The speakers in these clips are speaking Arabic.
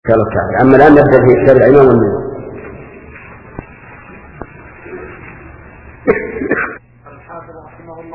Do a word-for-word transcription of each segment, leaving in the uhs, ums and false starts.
أما الآن نبدأ في كتاب الإمام والنذور. الحافظ رحمه الله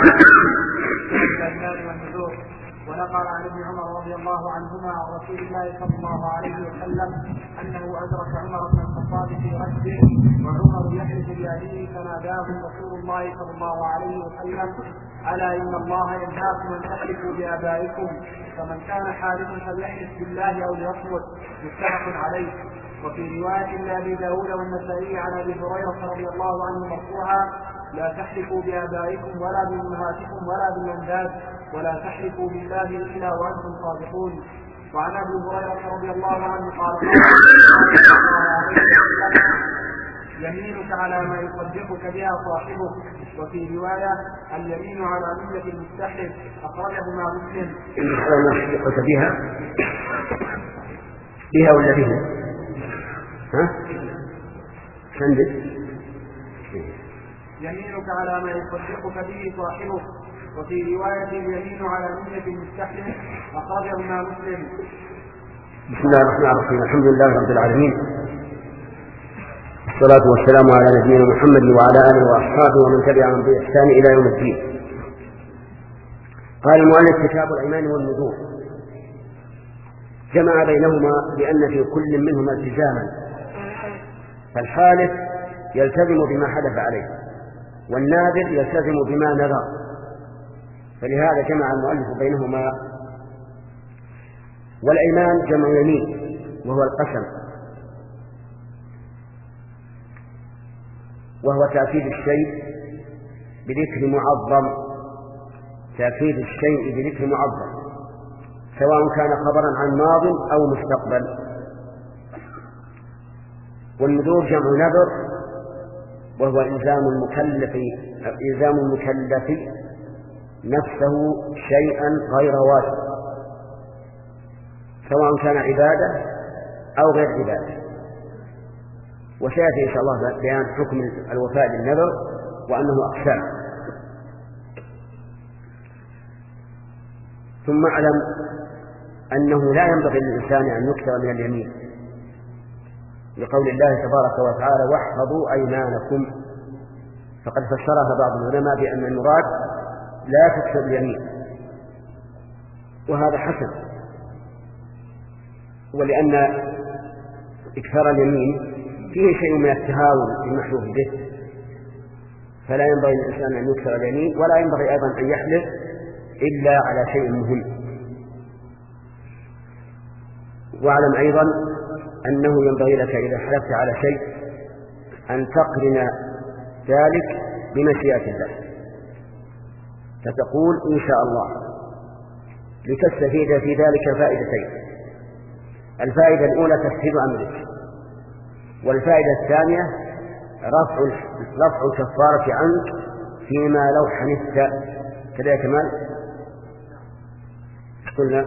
تعالى والنذور ونقل عن ابن عمر رضي الله عنهما عن رسول الله صلى الله عليه وسلم أنه أدرك عمر بن الخطاب في رجله وعمر يحلف بأبيه فناداه رسول الله صلى الله عليه وسلم: ألا إن الله ينهاكم أن تحلفوا بآبائكم، فمن كان حالفا فليحلف بالله أو ليصمت. متفق عليه. وفي رواية لأبي داود والنسائي عن أبي هريرة رضي الله عنه مرفوعا: لا تحلفوا بآبائكم ولا بأمهاتكم ولا بالأنداد ولا تحلفوا بالله إلا وأنتم صادقون. وعن أبي هريرة رضي الله عنه قال: يمينك على ما يصدقك بها صاحبك. وفي رواية: اليمين على نية المستحلف. أخرجهما مسلم. ما يصدقك بها بها ولا بها؟ ها؟ عندك يمينك على ما يصدقك به صاحبك. وفي رواية: اليمين على نية المستحلف. أخرجهما مسلم. بسم الله الرحمن الرحيم. الحمد لله رب العالمين، والصلاة والسلام على نبينا محمد وعلى آله وأصحابه ومن تبعهم بإحسان إلى يوم الدين. قال المؤلف: كتاب الأيمان والنذور. جمع بينهما بأن في كل منهما التزاما، فالحالف يلتزم بما حلف عليه، والناذر يلتزم بما نذر، فلهذا جمع المؤلف بينهما. والأيمان جمع يمين وهو القسم، وهو تأكيد الشيء بذكر معظم، تأكيد الشيء بذكر معظم سواء كان خبرا عن ماض أو مستقبل. والنذور جمع نذر، وهو إلزام المكلف إلزام المكلف نفسه شيئا غير واجب، سواء كان عبادة أو غير عبادة. وسيأتي إن شاء الله بيان حكم الوفاء بالنذر وأنه أقسام. ثم اعلم أنه لا ينبغي للإنسان أن يكثر من اليمين، لقول الله تبارك وتعالى: واحفظوا أيمانكم. فقد فسرها بعض العلماء بأن المراد لا تكثر اليمين، وهذا حسن، ولأن إكثار اليمين فيه شيء من التهاون المحلوف به، فلا ينبغي للإنسان أن يكثر اليمين، ولا ينبغي أيضا أن يحلف إلا على شيء مهم. واعلم أيضا أنه ينبغي لك إذا حلفت على شيء أن تقرن ذلك بمشيئة الله، فتقول إن شاء الله، لتستفيد في ذلك فائدتين: الفائدة الأولى تسهيل أمرك، والفائدة الثانية رفع رفع الكفارة عنك فيما لو حنثت. كذا يا كمال قلنا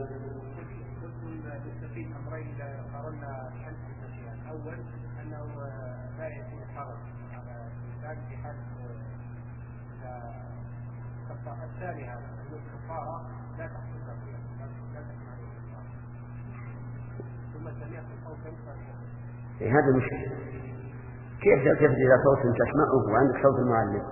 الثاني هذا الكفارة لا تحصل فيها لا تسمع الكفارة، ثم الثانية في الصوت إيه هذا المشكلة. كيف تلتفت إلى صوت تسمعه وعندك صوت المعلم؟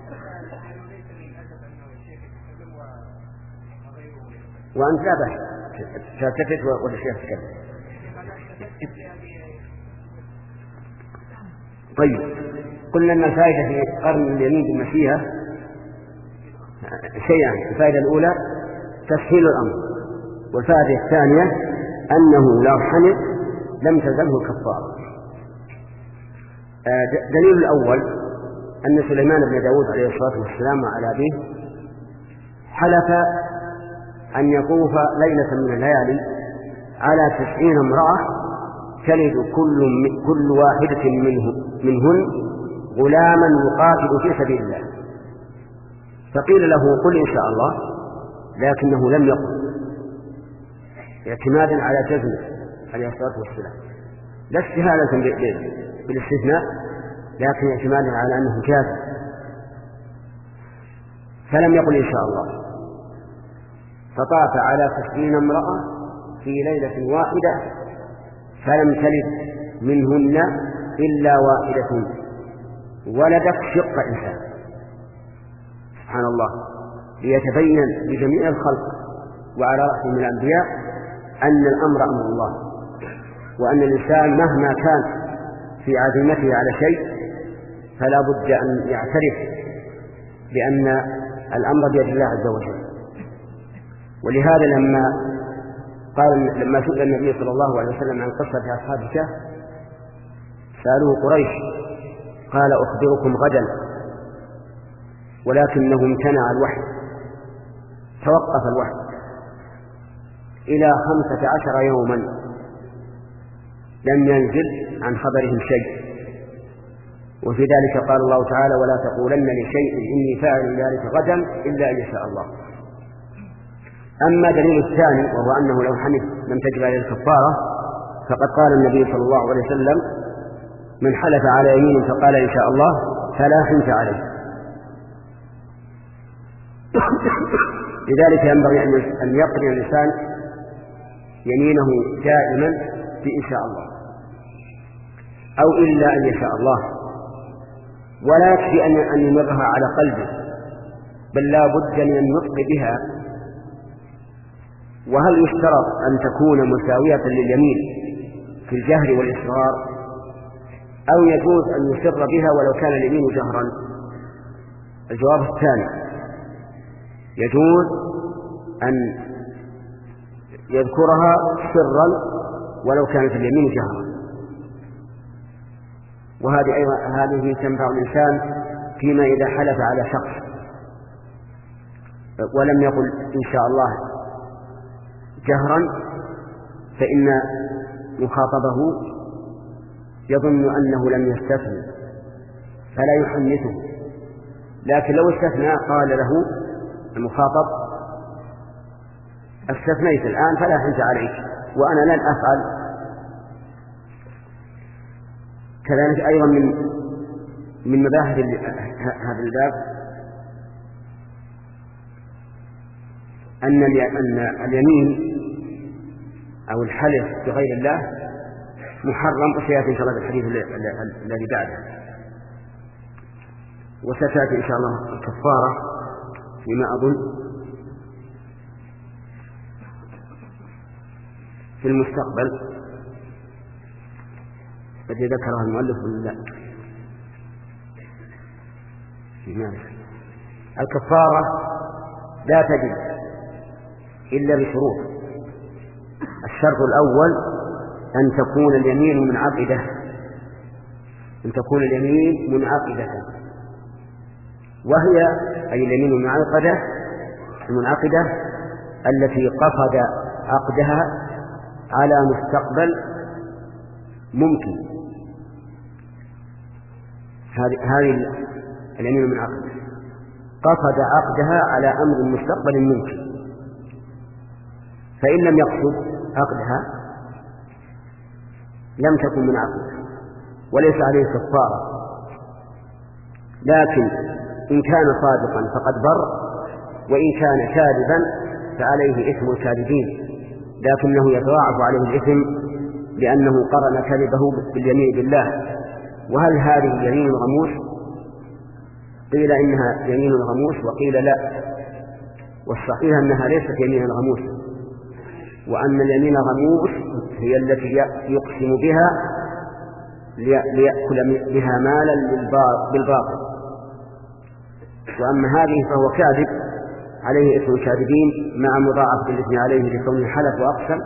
وأنت لا بأس تلتفت والشيخ تكلم. طيب، قلنا أن الفائدة في قرن اليمين بالمشيئة شيئان: الفائدة الأولى تسهيل الأمر، والفائدة الثانية أنه لو حنث لم تلزمه الكفارة. دليل الأول أن سليمان بن داود عليه الصلاة والسلام على أبيه حلف أن يطوف ليلة من الليالي على تسعين امرأة تلد كل, كل واحدة منه منهن غلاما يقاتل في سبيل الله، فقيل له: قل إن شاء الله، لكنه لم يقل، اعتمادا على جزمه عليه الصلاة والسلام، لا استهانة بالاستثناء، لكن اعتمادا على أنه جازم، فلم يقل إن شاء الله. فطاف على تسعين امرأة في ليلة واحدة فلم تلد منهن إلا واحدة ولدت شق إنسان. سبحان الله، ليتبين لجميع الخلق وعلى رأسهم من الأنبياء أن الأمر أمر الله، وأن الإنسان مهما كان في عزيمته على شيء فلا بد أن يعترف بأن الأمر بيد الله عز وجل. ولهذا لما قال لما سئل النبي صلى الله عليه وسلم عن قصة أصحاب الكهف سألوه قريش قال أخبركم غدا، ولكنه امتنع الوحي، توقف الوحي إلى خمسة عشر يوما لم ينزل عن خبرهم شيء. وفي ذلك قال الله تعالى ولا تقولن لشيء إني فاعل ذلك غدا إلا أن يشاء الله. أما دليل الثاني وهو أنه لو حنث لم تجب عليه الكفارة، فقد قال النبي صلى الله عليه وسلم من حلف على يمين فقال إن شاء الله فلا حنث عليه. لذلك ينبغي أن يقرن الإنسان يمينه دائما بإن شاء الله أو إلا أن يشاء الله، ولا يكفي أن يمرها على قلبه، بل لا بد من النطق بها. وهل يشترط أن تكون مساوية لليمين في الجهر والإصرار، أو يجوز أن يسر بها ولو كان اليمين جهرا؟ الجواب الثاني، يجوز أن يذكرها سرا ولو كانت اليمين جهرا. وهذه أيضا هذه تنفع الإنسان فيما إذا حلف على شخص ولم يقل إن شاء الله جهرا، فإن مخاطبه يظن أنه لم يستثني فلا يحنثه، لكن لو استثنى قال له المخاطب استثنيت الآن فلا حنث عليك وأنا لن أفعل. كذلك أيضا من من مباحث هذا الباب أن أن اليمين أو الحلف بغير الله محرم، وسيأتي إن شاء الله الحديث الذي بعده، وستأتي إن شاء الله الكفارة فيما أظن في المستقبل الذي ذكرها المؤلف ولا لا؟ الكفارة لا تجب إلا بشروط. الشرط الأول أن تكون اليمين منعقدة، أن تكون اليمين منعقدة، وهي أي اليمين المنعقدة المنعقدة التي قصد عقدها على مستقبل ممكن. هذه اليمين المنعقدة قصد عقدها على أمر مستقبل ممكن، فإن لم يقصد عقدها لم تكن منعقدة وليس عليه كفارة. لكن إن كان صادقا فقد بر، وإن كان كاذبا فعليه إثم الكاذبين، لكنه يتضاعف عليه الإثم لأنه قرن كذبه باليمين بالله. وهل هذه يمين الغموس؟ قيل إنها يمين الغموس وقيل لا، والصحيح أنها ليست يمين الغموس، وأن اليمين الغموس هي التي يقسم بها ليأكل بها مالا بالباطل، وأما هذه فهو كاذب عليه اسم الكاذبين مع مضاعفة الإثم عليه لكونه حلف وأقسم.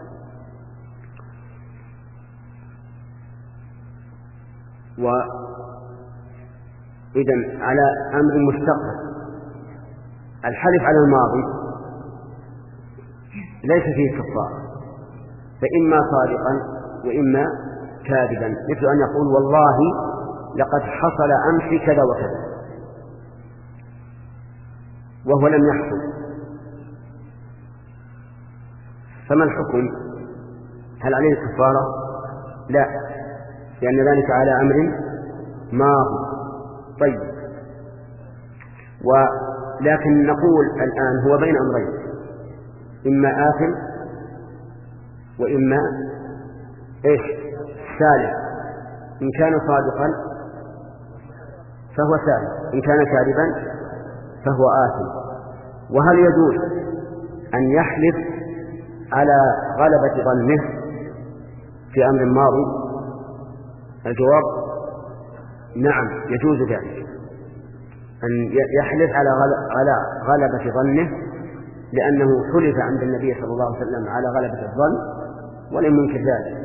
وإذن على أمر مستقبل الحلف على الماضي ليس فيه كفارة، فإما صادقا وإما كاذبا، مثل أن يقول والله لقد حصل أمس كذا وكذا وهو لم يحصل، فما الحكم؟ هل عليه كفارة؟ لا، لأن ذلك على أمر ماضي. طيب، ولكن نقول الآن هو بين أمرين، إما آثم وإما إيش سالم، إن كان صادقا فهو سالم، إن كان كاذبا فهو آثم. وهل يجوز أن يحلف على غلبة ظنه في أمر ماضي؟ الجواب نعم، يجوز ذلك، أن يحلف على غلبة ظنه، لأنه حلف عند النبي صلى الله عليه وسلم على غلبة الظن ولم ينكر ذلك.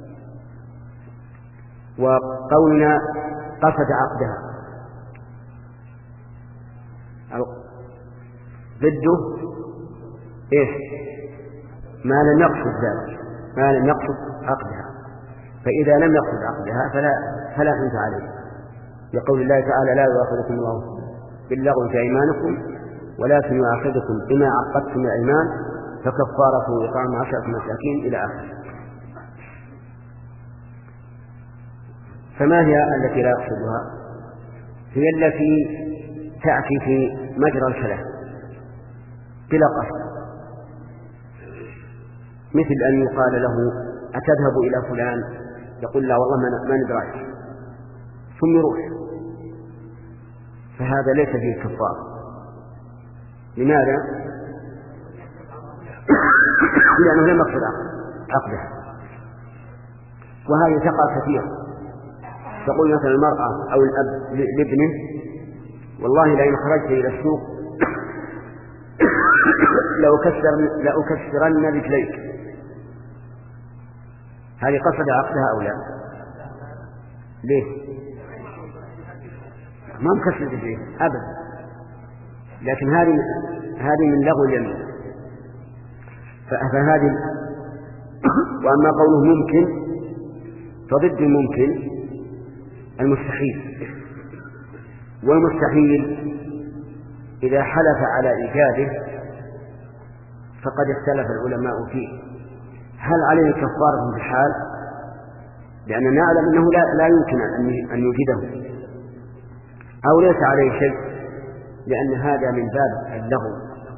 وقولنا قصد عقدها ضده إيش؟ ما لم يقصد ذلك، ما لم يقصد عقدها، فإذا لم يقصد عقدها فلا فلا حنث عليه، لقول الله تعالى: لا يؤاخذكم الله باللغو في أيمانكم ولكن يؤاخذكم بما عقدتم الأيمان فكفارته إطعام عشرة مساكين إلى آخره. فما هي التي لا يقصدها؟ هي التي تأتي في مجرى الكلام بلا قصد، مثل أن يقال له: أتذهب إلى فلان؟ يقول: لا والله ما ندري، ثم يروح، فهذا ليس فيه كفارة. لماذا؟ لأنه لم يقصد عقدها. وهذه تقع كثيرا، تقول مثلا المرأة أو الأب لابنه: والله لئن خرجت إلى السوق لأكسرن رجليك. هذه قصد عقدها أو لا؟ ليه؟ ما مكسر رجليه أبدا، لكن هذه هذه من لغو اليمين، فهذه. وأما قوله ممكن فضد الممكن المستحيل، والمستحيل إذا حلف على إيجاده فقد اختلف العلماء فيه: هل عليه كفارة في الحال؟ لأننا نعلم أنه لا, لا يمكن أن يوجده، أو ليس عليه شيء، لأن هذا من باب اللغو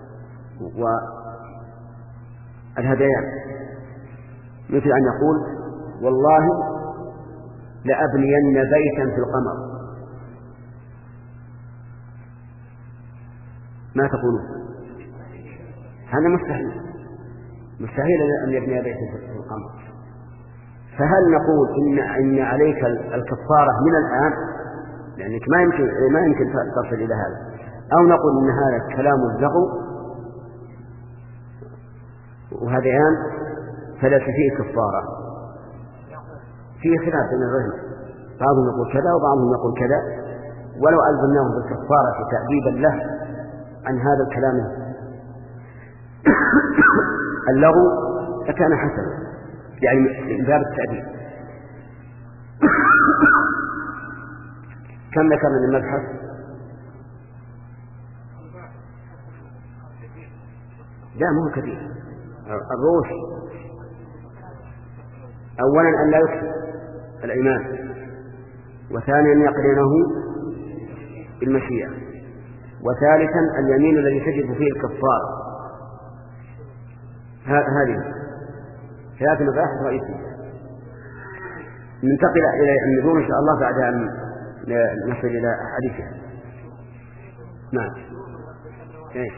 والهذيان، مثل أن يقول: والله لأبنين بيتا في القمر. ما تقولون؟ هذا مستحيل، مستحيل أن يبني بيتا في القمر. فهل نقول إن, إن عليك الكفارة من الآن لأنك ما يمكن ما يمكن تصل إلى هذا، أو نقول إن هذا كلام اللغو وهذيان فليس فيه كفارة؟ فيه خلاف بين العلماء، بعضهم يقول كذا وبعضهم يقول كذا، ولو ألزمناهم بالكفارة تأديبا له عن هذا الكلام اللغو لكان حسنا، يعني من باب التأديب. كم ذكرنا من المبحث؟ لا مو كثير. الروش أولا أن لا يكسب الإيمان، وثانيا أن يقرنه بالمشيئة، وثالثا اليمين الذي تجب فيه الكفارة. هذه ثلاث مباحث رئيسية ننتقل إلى النذور إن شاء الله بعد أن نصل إلى حديثها. نعم. إيه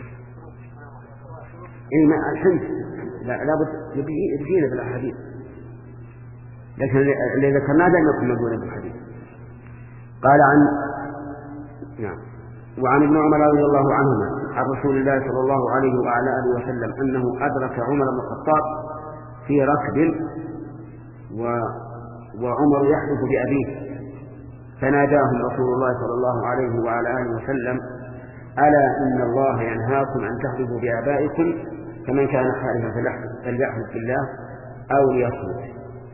إيه ما الحنث لا لابد يبيين في الأحاديث، لكن اللي ذكرناه لم يكن موجودا في الحديث. قال عن نعم وعن ابن عمر رضي الله عنهما عن رسول الله صلى الله عليه وعلى آله وسلم أنه أدرك عمر بن الخطاب في ركب و... وعمر يحلف بأبيه، فناداهم رسول الله صلى الله عليه وعلى آله وسلم: ألا إن الله ينهاكم أن تحلفوا بآبائكم، فمن كان حالفا فليحلف بالله أو ليصمت.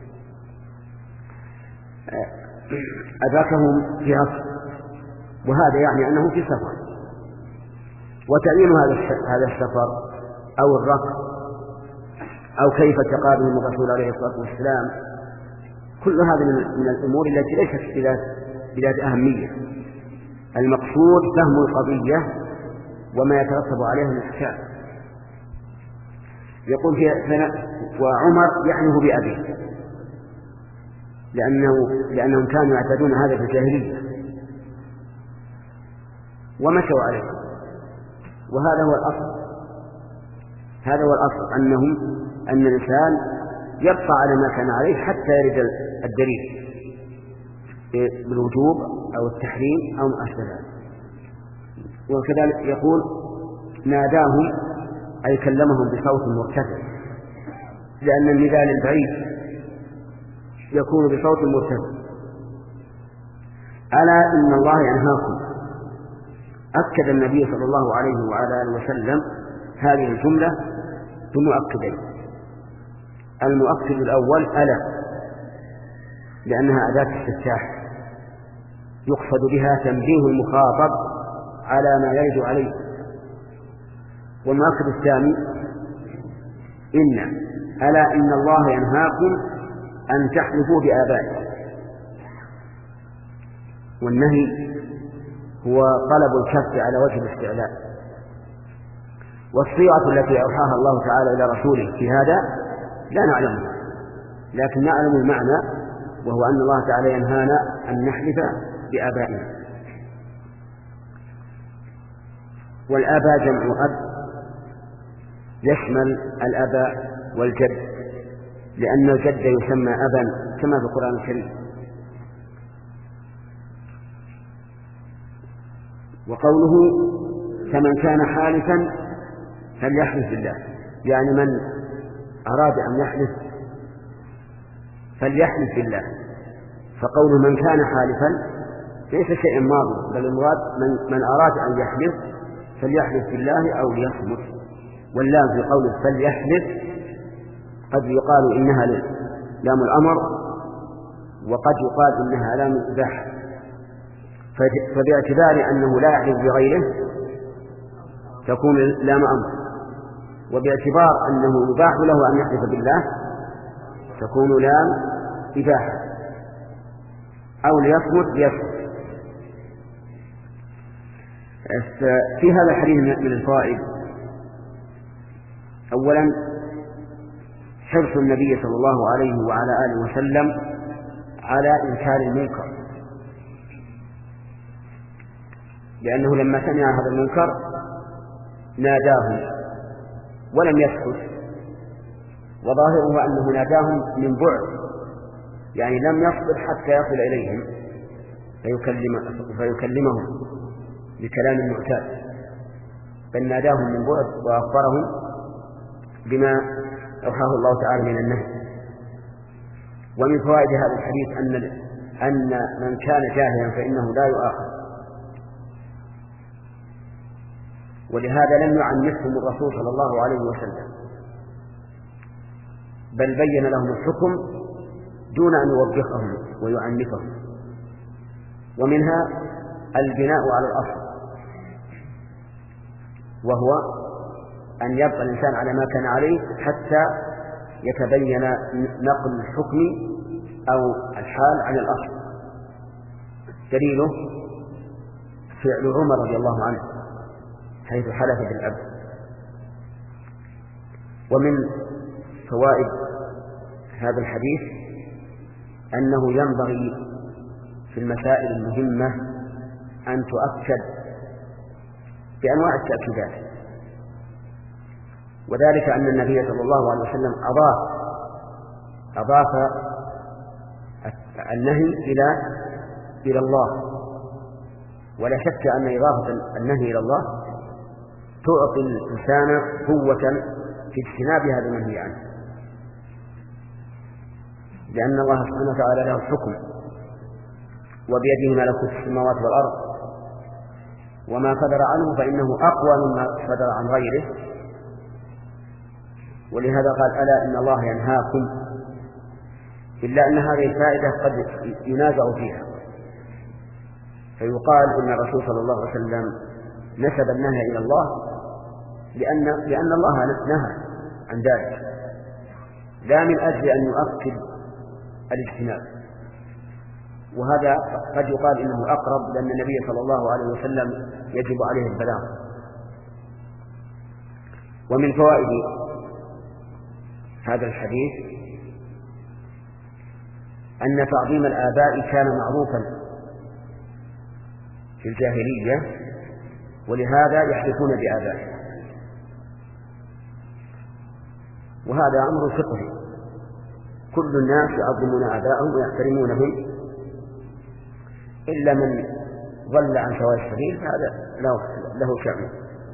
أدركهم في عصر، وهذا يعني أنه في سفر، وتعيين هذا السفر أو الركب أو كيف تقابلهم الرسول عليه الصلاة والسلام، كل هذا من الأمور التي ليست بذات أهمية. المقصود فهم القضية وما يترتب عليها من الأحكام. يقول في وعمر يحلف بأبيه، لأنه لأنهم كانوا يعتادون هذا في الجاهلية ومشوا عليه، وهذا هو الأصل. هذا هو الأصل أنهم أن الإنسان يبقى على ما كان عليه حتى يرد الدليل بالوجوب أو التحريم أو ما أشبه ذلك. وكذلك يقول ناداهم أي كلمهم بصوت مرتفع، لأن النداء للبعيد يكون بصوت مرتفع. ألا إن الله ينهاكم. أكد النبي صلى الله عليه وعلى آله وسلم هذه الجملة بمؤكدين. المؤكد الأول ألا، لأنها أداة استفتاح يقصد بها تنبيه المخاطب على ما يرد عليه. والمؤكد الثاني إن ألا إن الله ينهاكم أن تحلفوا بآبائكم. والنهي هو طلب الكف على وجه الاستعلاء. والصيغة التي أوحاها الله تعالى إلى رسوله في هذا لا نعلمها، لكن نعلم المعنى، وهو أن الله تعالى ينهانا أن نحلف بآبائنا. والآباء جمع أب يشمل الآباء والجد، لأن الجد يسمى أبا كما في القرآن الكريم. وقوله فمن كان حالفا فليحلف بالله، يعني من أراد أن يحلف فليحلف بالله. فقوله من كان حالفا ليس شيء ماضي، بل المراد من, من أراد أن يحلف فليحلف بالله أو ليصمت. واللام في قوله فليحلف قد يقال إنها لام الأمر، وقد يقال إنها لام الإباحة، فباعتبار أنه لا يحلف بغيره تكون لام أمر، وباعتبار أنه يباح له أن يحلف بالله تكون لام إباحة. أو ليصمت ليصمت. في هذا الحديث من الفوائد: أولا حرص النبي صلى الله عليه وعلى آله وسلم على إنكار المنكر، لأنه لما سمع هذا المنكر ناداهم ولم يسكت، وظاهره أنه ناداهم من بعد، يعني لم يصبر حتى يصل إليهم فيكلم فيكلمهم بكلام معتاد، بل ناداهم من بعد وأخبرهم بما أوحاه الله تعالى من النهي. ومن فوائد هذا الحديث أن أن من كان جاهلا فإنه لا يؤاخذ، ولهذا لم يعنفهم الرسول صلى الله عليه وسلم، بل بين لهم الحكم دون أن يوبخهم ويعنفهم. ومنها البناء على الأصل، وهو أن يبقى الإنسان على ما كان عليه حتى يتبين نقل الحكم أو الحال عن الأصل. دليله فعل عمر رضي الله عنه حيث حلف بالأب. ومن فوائد هذا الحديث أنه ينبغي في المسائل المهمة أن تؤكد بأنواع التأكيدات، وذلك أن النبي صلى الله عليه وسلم أضاف أضاف النهي إلى إلى الله، ولا شك أن إضافة النهي إلى الله تعطي الإنسان قوة في اجتناب هذا المنهي عنه، لأن الله سبحانه وتعالى له الحكم وبيده ملكوت السماوات والأرض، وما صدر عنه فإنه أقوى مما صدر عن غيره. ولهذا قال ألا إن الله ينهاكم، إلا أن هذه الفائدة قد ينازع فيها، فيقال إن الرسول صلى الله عليه وسلم نسب النهي إلى الله لأن, لأن الله نهى عن ذلك، لا من أجل أن يؤكد الاجتناب. وهذا قد يقال إنه أقرب، لأن النبي صلى الله عليه وسلم يجب عليه البلاغ. ومن فوائد هذا الحديث أن تعظيم الآباء كان معروفا في الجاهلية، ولهذا يحلفون بآبائهم، وهذا أمر فقهي. كل الناس يعظمون آباءهم ويحترمونهم إلا من ضل عن سواء السبيل فهذا له شأنه.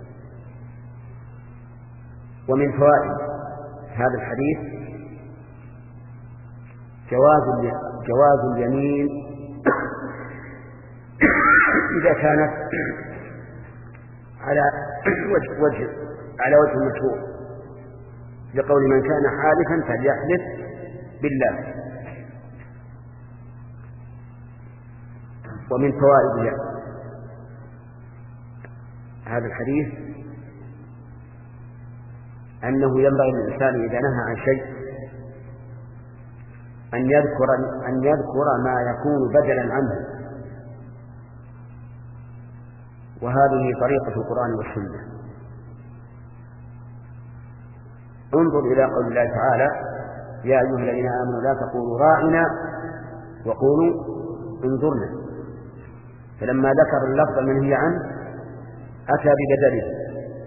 ومن فوائد هذا الحديث جواز جواز اليمين إذا كانت على وجه, وجه على وجه المشهور، لقول من كان حالفا فليحلف بالله. ومن فوائد هذا الحديث أنه ينبغي للإنسان إذا نهى عن شيء أن يذكر أن يذكر ما يكون بدلا عنه، وهذه طريقة القرآن والسنة. انظر إلى قول الله تعالى: يا أيها الذين آمنوا لا تقولوا راعنا وقولوا انظرنا. فلما ذكر اللفظ المنهي عنه أتى ببدله.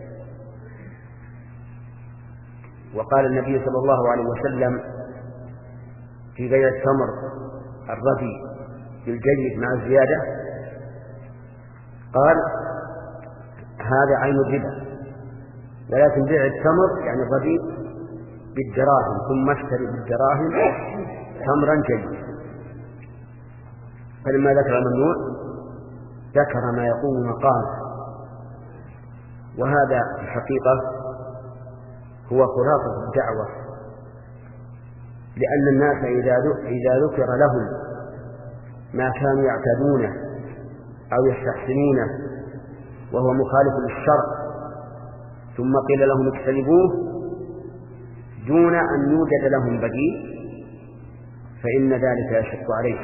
وقال النبي صلى الله عليه وسلم في بيع التمر الردي بالجيد مع الزيادة قال: هذا عين الربا، ولكن بيع التمر يعني الردي بالدراهم ثم اشتري بالدراهم تمرا جيدا. فلما ذكر الممنوع ذكر ما يقوم مقامه، وهذا في الحقيقة هو خلاصة الدعوة، لأن الناس إذا ذكر لهم ما كانوا يعتادونه أو يستحسنونه وهو مخالف للشرع ثم قيل لهم اجتنبوه دون أن يوجد لهم بديل فإن ذلك يشق عليه،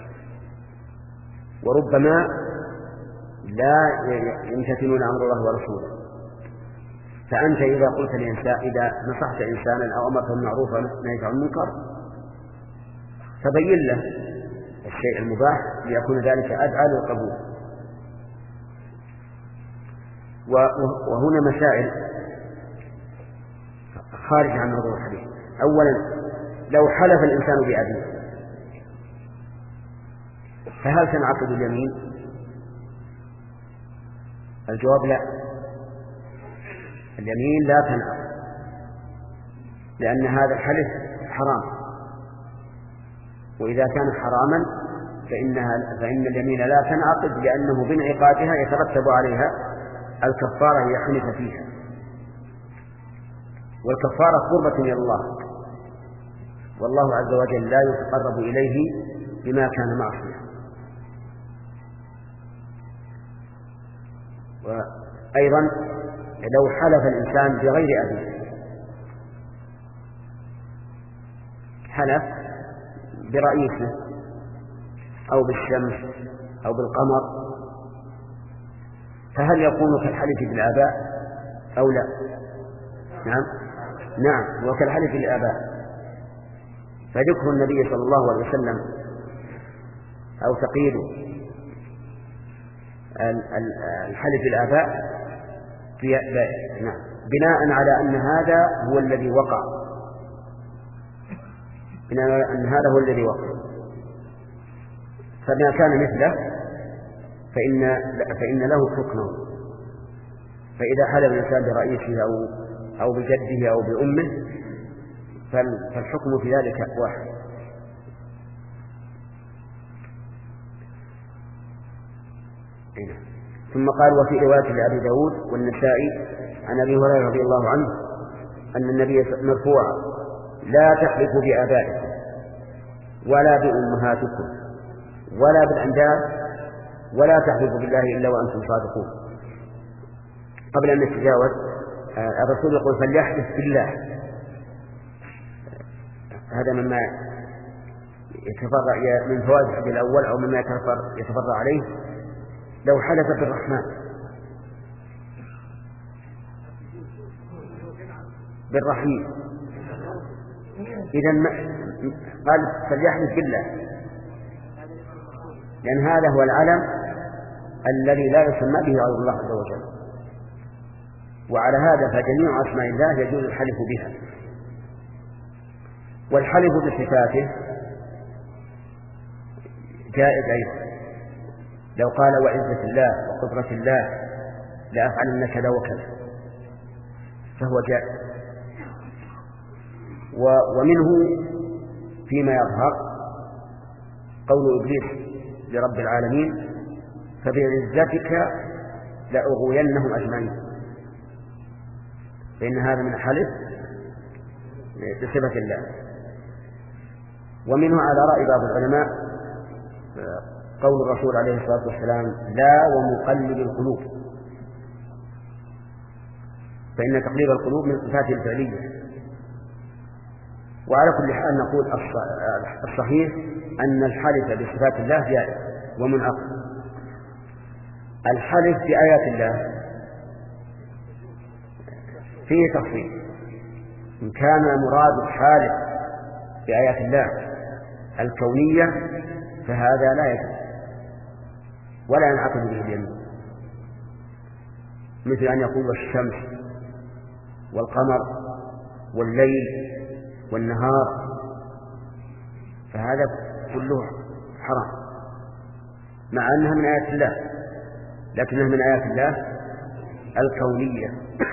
وربما لا يمتثلون أمر الله ورسوله. فأنت إذا قلت لإنسان، إذا نصحت إنسانا أو أمرته بالمعروف ونهيت عن المنكر فبين له الشيء المباح ليكون ذلك أدعى للقبول. وهنا مسائل خارج عن موضوع الحديث. أولا، لو حلف الإنسان بأبيه فهل تنعقد اليمين؟ الجواب لا، اليمين لا تنعقد، لأن هذا الحلف حرام، وإذا كان حراما فإنها فإن اليمين لا تنعقد، لأنه بانعقادها يترتب عليها الكفارة هي حلف فيها، والكفارة قربة إلى الله، والله عز وجل لا يتقرب إليه بما كان معصية. وأيضا لو حلف الإنسان بغير أبيه، حلف برئيسه أو بالشمس أو بالقمر، فهل يكون كالحلف بالآباء أو لا؟ نعم نعم وكالحلف بالآباء. فذكر النبي صلى الله عليه وسلم أو تقييد الحلف بالآباء نعم بناء على أن هذا هو الذي وقع، بناء على أن هذا هو الذي وقع، فما كان مثله فإن فإن له حكمه. فإذا حلف الإنسان برئيسه أو أو بجده أو بأمه فالحكم في ذلك واحد. ثم قال: وفي رواية لأبي داود والنسائي عن أبي هريرة رضي الله عنه أن النبي مرفوعا: لا تحلفوا بآبائكم ولا بأمهاتكم ولا بالأنداد ولا تحلفوا بالله إلا وأنتم صادقون. قبل أن نتجاوز الرسول يقول: فليحلف بالله. هذا مما يتفرع من فوائد الحديث الأول أو مما يتفرع عليه. لو حلف بالرحمن بالرحيم إذن قال فليحلف بالله، لأن هذا هو العلم الذي لا يسمى به غير الله عز وجل. وعلى هذا فجميع أسماء الله يجوز الحلف بها. والحلف بصفاته جائز أيضا، لو قال وعزة الله وقدرة الله لأفعلن كذا وكذا فهو جائز. ومنه فيما يظهر قول إبليس لرب العالمين فبعزتك لأغوينهم أجمعين، فإن هذا من الحلف بصفة الله. ومنه على رأي بعض العلماء قول الرسول عليه الصلاة والسلام لا ومقلب القلوب، فإن تقليب القلوب من صفاته الفعلية. وعلى كل حال نقول الصحيح أن الحلف بصفات الله جائز ومنعقد. الحلف بآيات الله فيه تفصيل، إن كان مراد الحالف بآيات الله الكونية فهذا لا يجوز ولا ينعقد به اليمين، مثل أن يقول والشمس والقمر والليل والنهار، فهذا كله حرام مع أنها من آيات الله، لكنها من آيات الله الكونية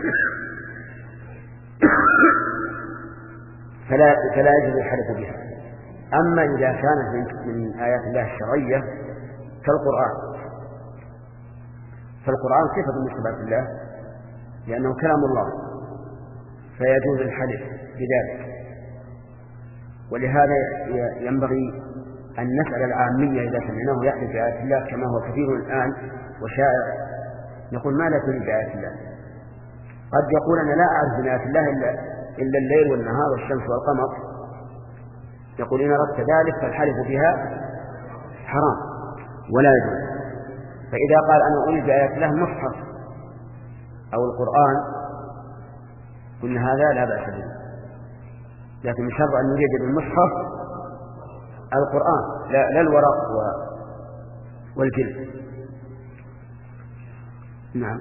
فلا, فلا يجوز الحلف بها. أما إذا كانت من آيات الله الشرعية كالقرآن، فالقرآن صفة من صفات الله لأنه كلام الله فيجوز الحلف بذلك. ولهذا ينبغي أن نسأل العامية إذا سمعناه يحلف بآيات الله كما هو كثير الآن وشائع، نقول ما لا تريد بآيات الله؟ قد يقول أنا لا أعرف من آيات الله إلا, إلا الليل والنهار والشمس والقمر، يقول إن أردت ذلك فالحلف بها حرام ولا يجوز. فإذا قال أنا أريد بآيات الله المصحف أو القرآن قلنا هذا لا بأس به، لكن بشرط أن يريد بالمصحف القرآن لا, لا الورق والجلد. نعم.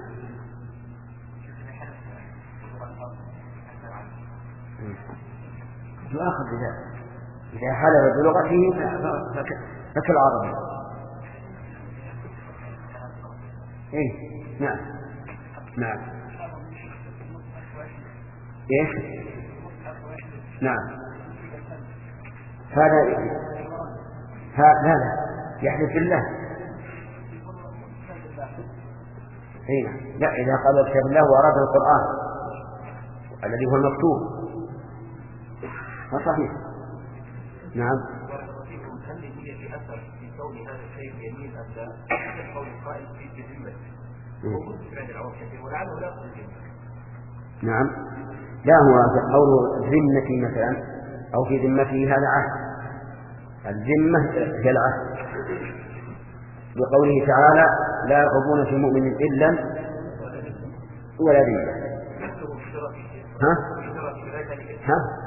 يؤخذ بذلك إذا حلف بلغته فكالعربي. إيه نعم نعم إيش نعم هذا لا لا يحلف بالله. إيه لا إذا قال كتاب الله وأراد القرآن الذي هو المكتوب فصحيح. نعم. هل هي في أثر في كون هذا الشيء يمين أم لا؟ قول القائل في ذمته وقلت فعل العوام كثير ولعله لا يقصد ذمته. نعم لا هو قول ذمتي مثلا أو في ذمته هذا عهد، الذمة هي العهد بقوله تعالى لا يرغبون في مؤمن إلا ولا ذمة. ها؟ ها؟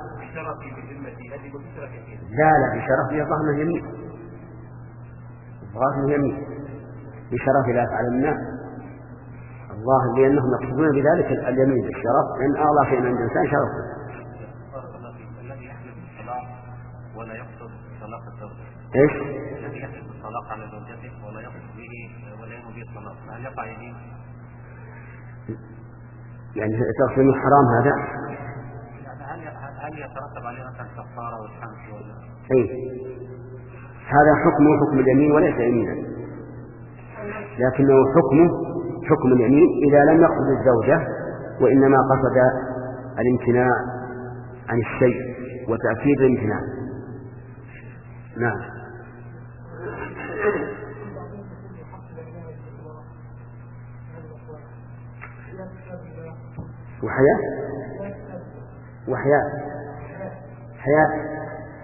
لا لا بشرف يظهر يمين ظاهر يمين بشرف لا يفعلن الله، لأنهم يقصدون بذلك اليمين بالشرف، لأن أعلى شيء عند الإنسان شرف. الذي يحلف بالطلاق ولا يقصد طلاق الزوجة. إيش؟ الذي يحلف بالطلاق على زوجته ولا يقصد به ولا ينوي به الطلاق، هل يقع يمين؟ يعني تصميم حرام هذا؟ هل هل يترتب عليه مثلا كفارة والحنث ولا؟ إيه هذا حكمه حكم اليمين وليس يمينا، لكنه حكمه حكم اليمين إذا لم يقصد الزوجة وإنما قصد الامتناع عن الشيء وتأكيد الامتناع. نعم. وحياة وحياة حياة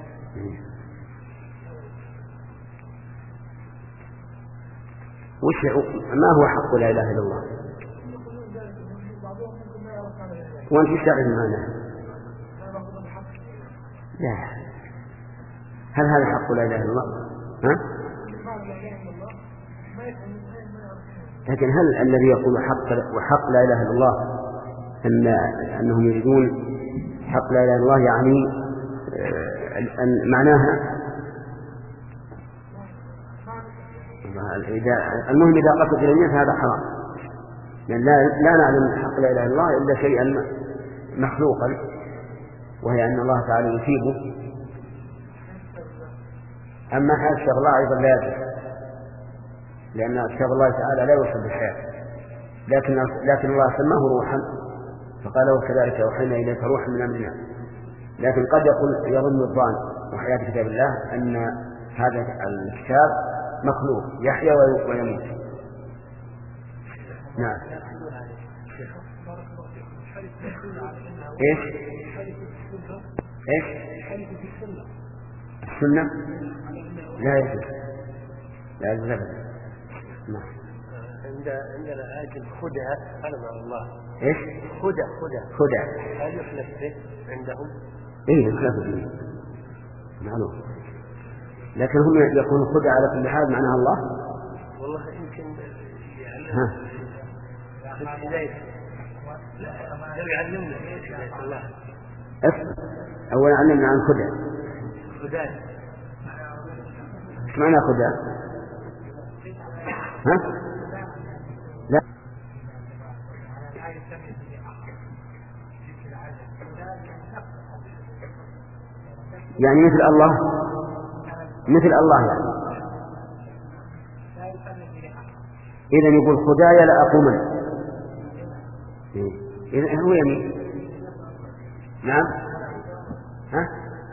وش ما هو حق لا إله إلا الله؟ وأنت تعرف معناه؟ لا هل هذا حق لا إله إلا الله؟ ها؟ لكن هل الذي يقول حق وحق لا إله إلا الله أن أنهم يريدون حق لا إله إلا الله يعني أن معناها المهم إذا قصد اليمين فهذا حرام، لأن لا, لا نعلم حق لا إله إلا الله إلا شيئا مخلوقا، وهي أن الله تعالى يثيبه. أما حال الشغل الله أيضا لا يجوز، لأن الشغل الله تعالى لا يوصل بالحياة، لكن لكن الله سماه روحا فقال وكذلك أوحينا إليك روحا من أمرنا. لكن قد يقول يظن الظان وحياة كتاب الله أن هذا الكتاب مخلوق يحيى ويموت. نعم. ايش ايش السنة لا يجوز لا يجوز ابدا. نعم. عند عندنا آية الخدع على الله. ايش خدع خدع خدع هل يخلف به عندهم؟ ايه يخلف به معلوم، لكن هم يقولون خدع على كل حال معناها الله. والله يمكن ها الهداية لو يعلمنا هداية الله. اسمع أولا علمنا عن خدع. خدع ايش معنى خدع؟ ها؟ لا يعني مثل الله مثل الله يعني. إذن يقول خدايا لأقومن، إذن هو يمين. نعم. ها؟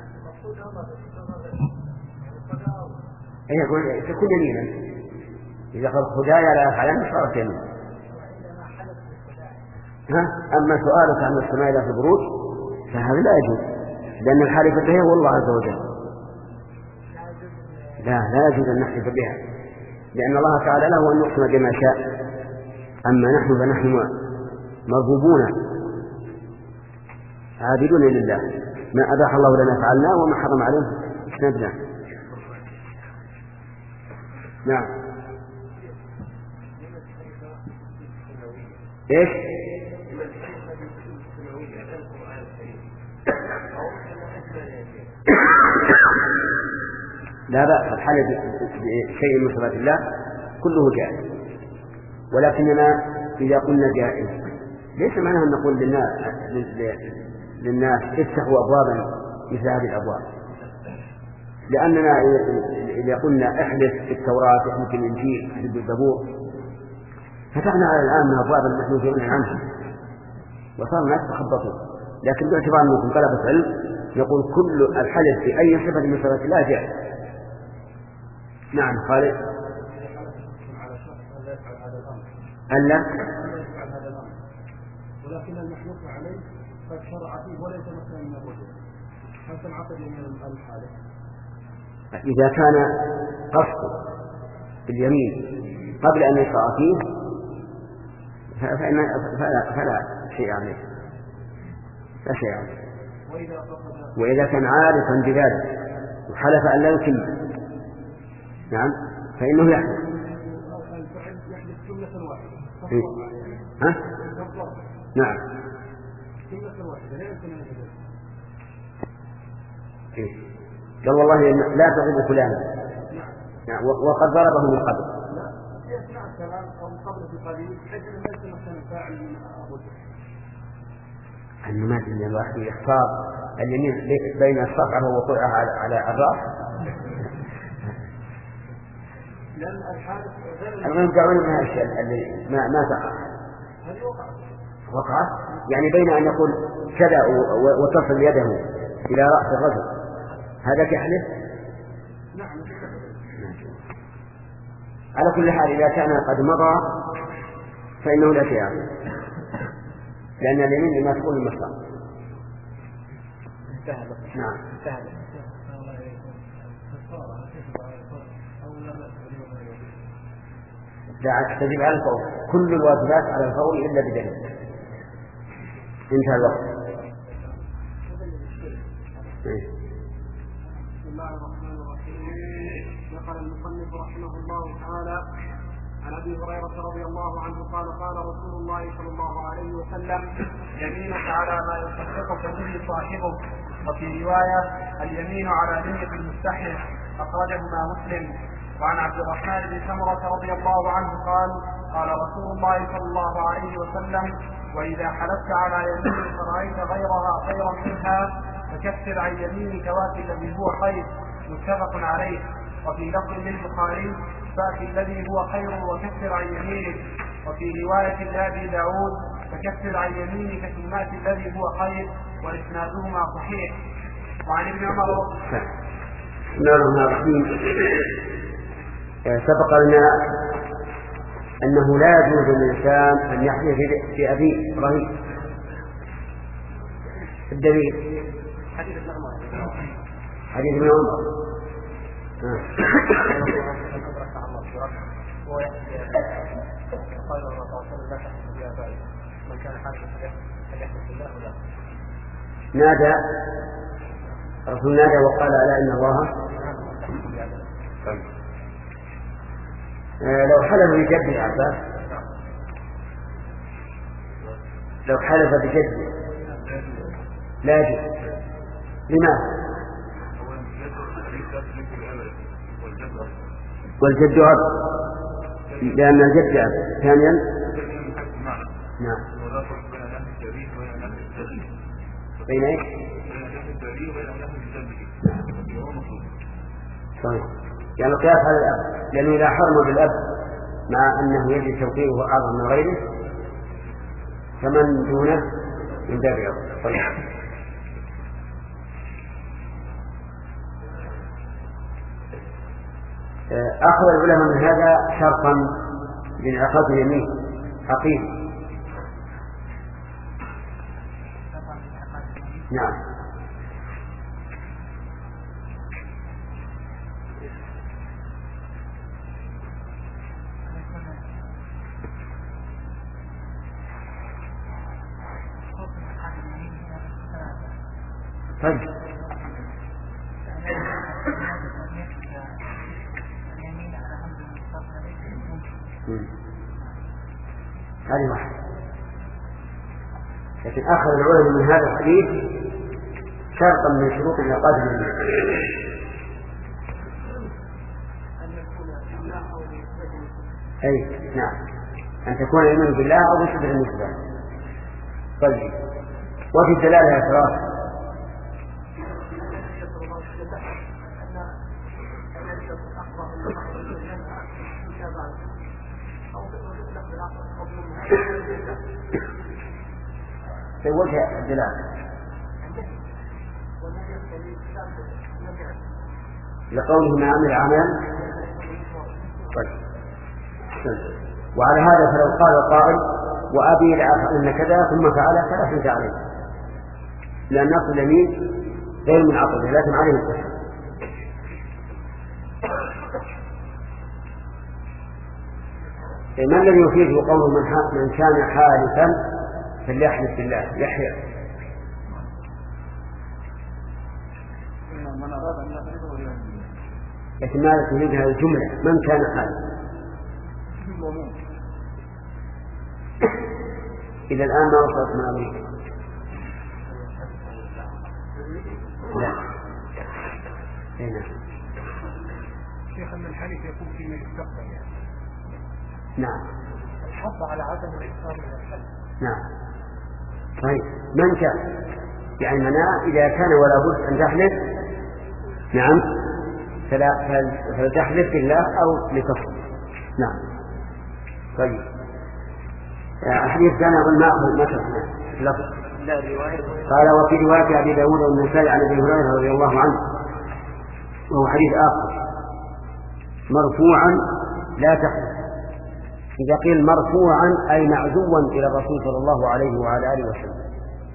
إيه يقول تكون يمينا، إذا قال خدايا لا أفعلن صارت يمين. ها؟ أما سؤالك عن السماء إلى في البروج فهذا لا يجوز، لأن الحالف به هو الله عز وجل. لا لا يجوز أن نحلف بها، لأن الله تعالى له أن يقسم بما شاء. أما نحن فنحن مرغوبون عابدون لله، ما أباح الله لنا فعلنا وما حرم عليه اجتنبنا. نعم. ايش؟ لا بأس الحلف بشيء من صفات الله كله جائز، ولكننا إذا قلنا جائز ليس معناه أن نقول للناس, للناس افتحوا أبوابا مثل هذه الأبواب، لأننا إذا قلنا احلف في التوراة احلف في الإنجيل احلف بالزبور فتحنا على الآن من أبواب نحن فينا عنها وصار الناس تخبطوا. لكن باعتبار أنكم طلبة علم يقول كل الحلف بأي صفة من صفات الله جائز. نعم خالد. ألا ولكن المحلوف عليه قد شرع فيه وليس مثلا من الرجل، هل تنعقد من الحالف؟ إذا كان قصد باليمين قبل أن يشرع فيه فإن فلا, فلا شيء عليه، لا شيء عليه. وإذا كان عارفا بذلك وحلف أن لا يتم نعم فإنه يحلف. يحلف جملة واحدة. ها؟ نعم. جملة واحدة لا يمكن أن يحلف. إيه؟ قال والله لا تضرب فلانا. نعم. وقد ضربه من قبل. لا. يسمع الكلام أو من قبل في قليل حيث ليس مثلا فاعل من أبو أنه ما أن الواحد يختار اليمين بين الصقعة ووقوعها على على الرأس. لأن الحادث المهم قالوا من هالشيء اللي ما ما تقع. هل وقع؟ وقع يعني بين أن يقول كذا وتصل يده إلى رأس الرجل هذا كحلف. نعم. على كل حال إذا كان قد مضى فإنه لا شيء عليه، لأن اليمين لما تقول المصدر. نعم. لا تجب على الفور، كل الواجبات على الفور إلا بدليل. انتهى الوقت. بسم الله الرحمن نقل المصنف رحمه الله تعالى عن ابي هريره رضي الله عنه قال قال رسول الله صلى الله عليه وسلم: يمينك على ما يصدقك به صاحبك. وفي روايه: اليمين على نية المستحلف. اخرجهما مسلم. وعن عبد الرحمن بن سمرة رضي الله عنه قال: قال رسول الله صلى الله عليه وسلم: واذا حلفت على يمين فرأيت غيرها خيرا منها فكفر عن يمينك وات الذي هو خير. متفق عليه. وفي لفظ للبخاري: فات الذي هو خير وكفر عن يمينك. وفي رواية لأبي داود: فكفر عن يمينك ثم ات الذي هو خير. وإسنادهما صحيح. وعن ابن عمر. بسم الله الرحمن الرحيم. سبق لنا أنه لا يجوز للإنسان أن يحلف في أبيه إبراهيم. الدليل حديث ابن عمر. حديث ابن عمر. نادى رسول نادى وقال: ألا إن الله. لو حلف بجد عباس لو حلف بجد لا يجوز. لماذا؟ والجد أب، لأن الجد أب. ثانيا نعم بين ايش؟ طيب، يعني القياس على الأب، لأنه إذا حرم بالأب مع أنه يجب توقيره أعظم من غيره فمن دونه من باب أولى. طيب. أخذ العلماء من هذا شرطا لانعقاد اليمين حقيقي. نعم. طيب. هذه واحدة. لكن أخذ العلماء من هذا الحديث شرطا من شروط انعقاد اليمين. أي نعم، أن تكون اليمين بالله أو بشبه النسبة. طيب. وفي الدلالة يا شباب في وجه الدلالة لقوله ما عمل عمل. طيب. وعلى هذا فلو قال قائل: وأبي لأفعلن كذا ثم فعل فلا حجة عليه، لأن نص اليمين غير منعقد لازم عليه التشهد. ما الذي يفيده قوله من كان حالفا فليحلف بالله؟ يحيى لكن ماذا تريد هذه الجملة؟ من كان حالفا إلى الآن ما وصلت من أمريكا. لا. هنا شيخ أن الحلف يكون فيما يستقبل يعني. نعم. الحظ على عدم الإكثار من الحلف. نعم. طيب، من كان يعني منع إذا كان ولا بد أن تحلف نعم فلا فلتحلف بالله أو لتصل. نعم. طيب. الحديث كان أظن ما أخذ مثلا لفظ. قال: وفي رواية أبي داود والنسائي عن أبي هريرة رضي الله عنه، وهو حديث آخر مرفوعا لا تحلف. إذا قيل مرفوعا أي معزوا إلى الرسول صلى الله عليه وعلى آله وسلم،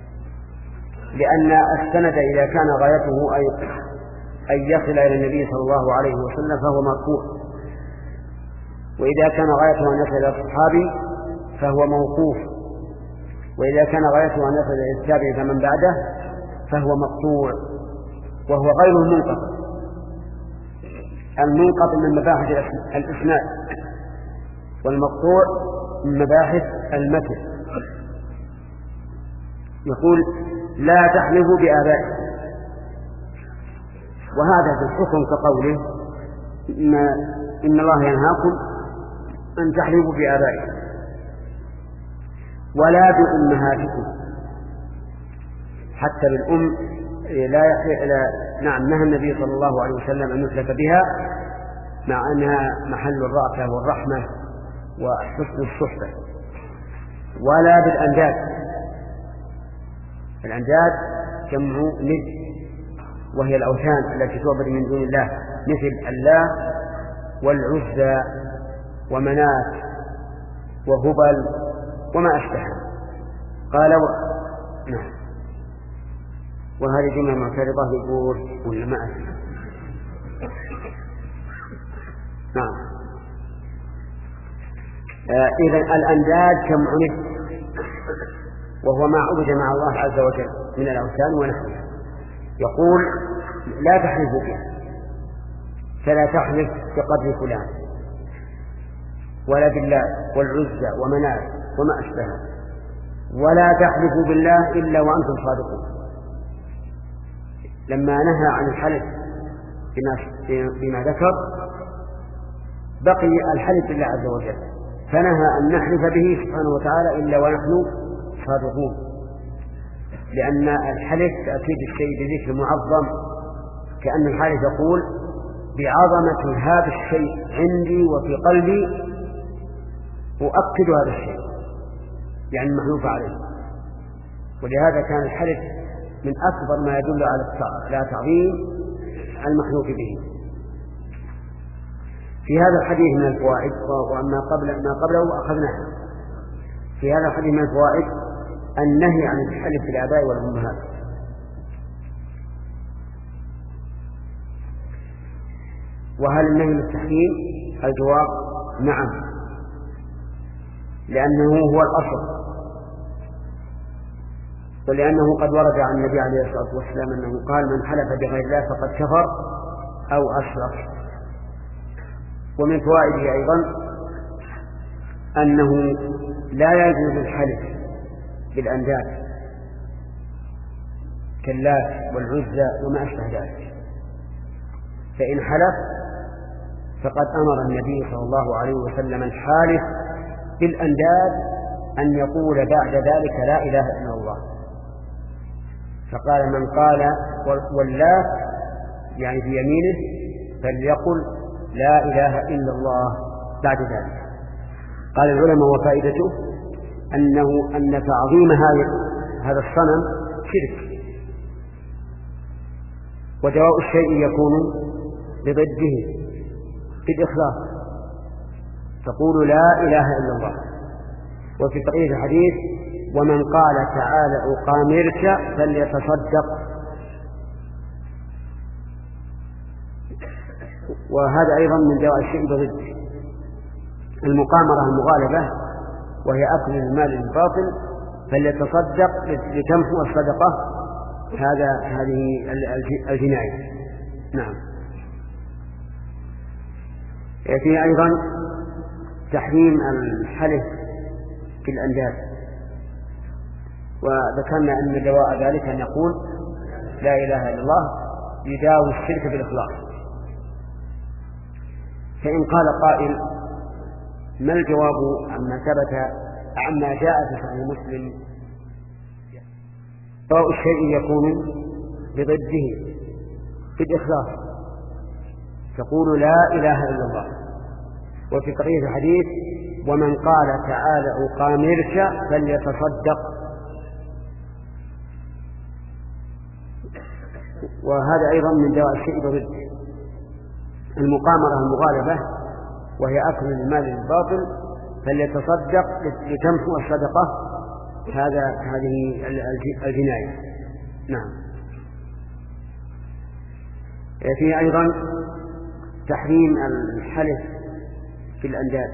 لأن السند إذا كان غايته أن يصل إلى النبي صلى الله عليه وسلم فهو مرفوع، وإذا كان غايته أن يصل إلى الصحابي فهو موقوف، وإذا كان غايته أن يصل إلى التابع فمن بعده فهو مقطوع وهو غير المنقطع. المنقطع من مباحث الإسناد والمقطوع من مباحث المتن. يقول لا تحلفوا بآبائكم، وهذا في الحكم كقوله إن, إن الله ينهاكم أن تحلفوا بآبائكم ولا بأمهاتكم، حتى بالأم لا يحل. نعم، نهى النبي صلى الله عليه وسلم أن يحلف بها، مع أنها محل الرأفة والرحمة وحسن الصحبة. ولا بالأنداد، الأنداد جمع ند، وهي الأوثان التي تعبد من دون الله، مثل الله والعزى ومنات وهبل وما أشبه. قال و... نعم، وهذه جملة معترضة يقول ولا ما أدري. نعم. آه إذن الأنداد جمع ند، وهو ما عبد مع الله عز وجل من الأوثان ونحوها. يقول لا تحلفوا به، فلا تحلف بقدر فلان ولا بالله والعزى ومنات وما أشبهه، ولا تحلفوا بالله إلا وأنتم صادقون. لما نهى عن الحلف بما ذكر بقي الحلف بالله عز وجل، فنهى أن نحلف به سبحانه وتعالى إلا ونحن صادقون، لأن الحلف تأكيد الشيء بذكر معظم، كأن الحلف يقول بعظمة هذا الشيء عندي وفي قلبي أؤكد هذا الشيء، يعني المحلوف عليه. ولهذا كان الحلف من أكبر ما يدل على تعظيم المحلوف به. في هذا الحديث من الفوائد، وأما قبل ما قبله أخذناها. في هذا الحديث من الفوائد النهي عن الحلف بالآباء والأمهات. وهل النهي للتحريم؟ الجواب نعم، لأنه هو الأصل، ولأنه قد ورد عن النبي عليه الصلاة والسلام أنه قال من حلف بغير الله فقد كفر أو أشرك. ومن فوائده أيضا أنه لا يجوز الحلف بالأنداد كاللات والعزى وما أشبه ذلك، فإن حلف فقد أمر النبي صلى الله عليه وسلم الحالف بالأنداد أن يقول بعد ذلك لا إله إلا الله، فقال من قال واللات يعني في يمينه فليقل لا إله إلا الله بعد ذلك. قال العلماء وفائدته أنه أن تعظيم هذا الصنم شرك، ودواء الشيء يكون بضده بالإخلاص، تقول لا إله إلا الله. وفي بقية الحديث ومن قال تعالى أقامرك فليتصدق، وهذا أيضا من دواء الشيء بضده. المقامرة المغالبة وهي أكل المال الباطل، فليتصدق لتمحو الصدقة، هذا هذه الجناية. نعم. يأتي أيضا تحريم الحلف في الأنداد، وذكرنا أن دواء ذلك أن يقول لا إله إلا الله يداوي الشرك بالإخلاص. فإن قال قائل ما الجواب عما ثبت عما جاء في صحيح مسلم دواء الشيء يكون بضده بالإخلاص، تقول لا إله إلا الله. وفي بقية الحديث ومن قال تعالى أقامرك فليتصدق، وهذا أيضا من دواء الشيء بضده. المقامرة المغالبة وهي أكل المال الباطل، فليتصدق لتمحو الصدقة، هذا هذه الجناية. نعم. فيه أيضا تحريم الحلف في الأنداد،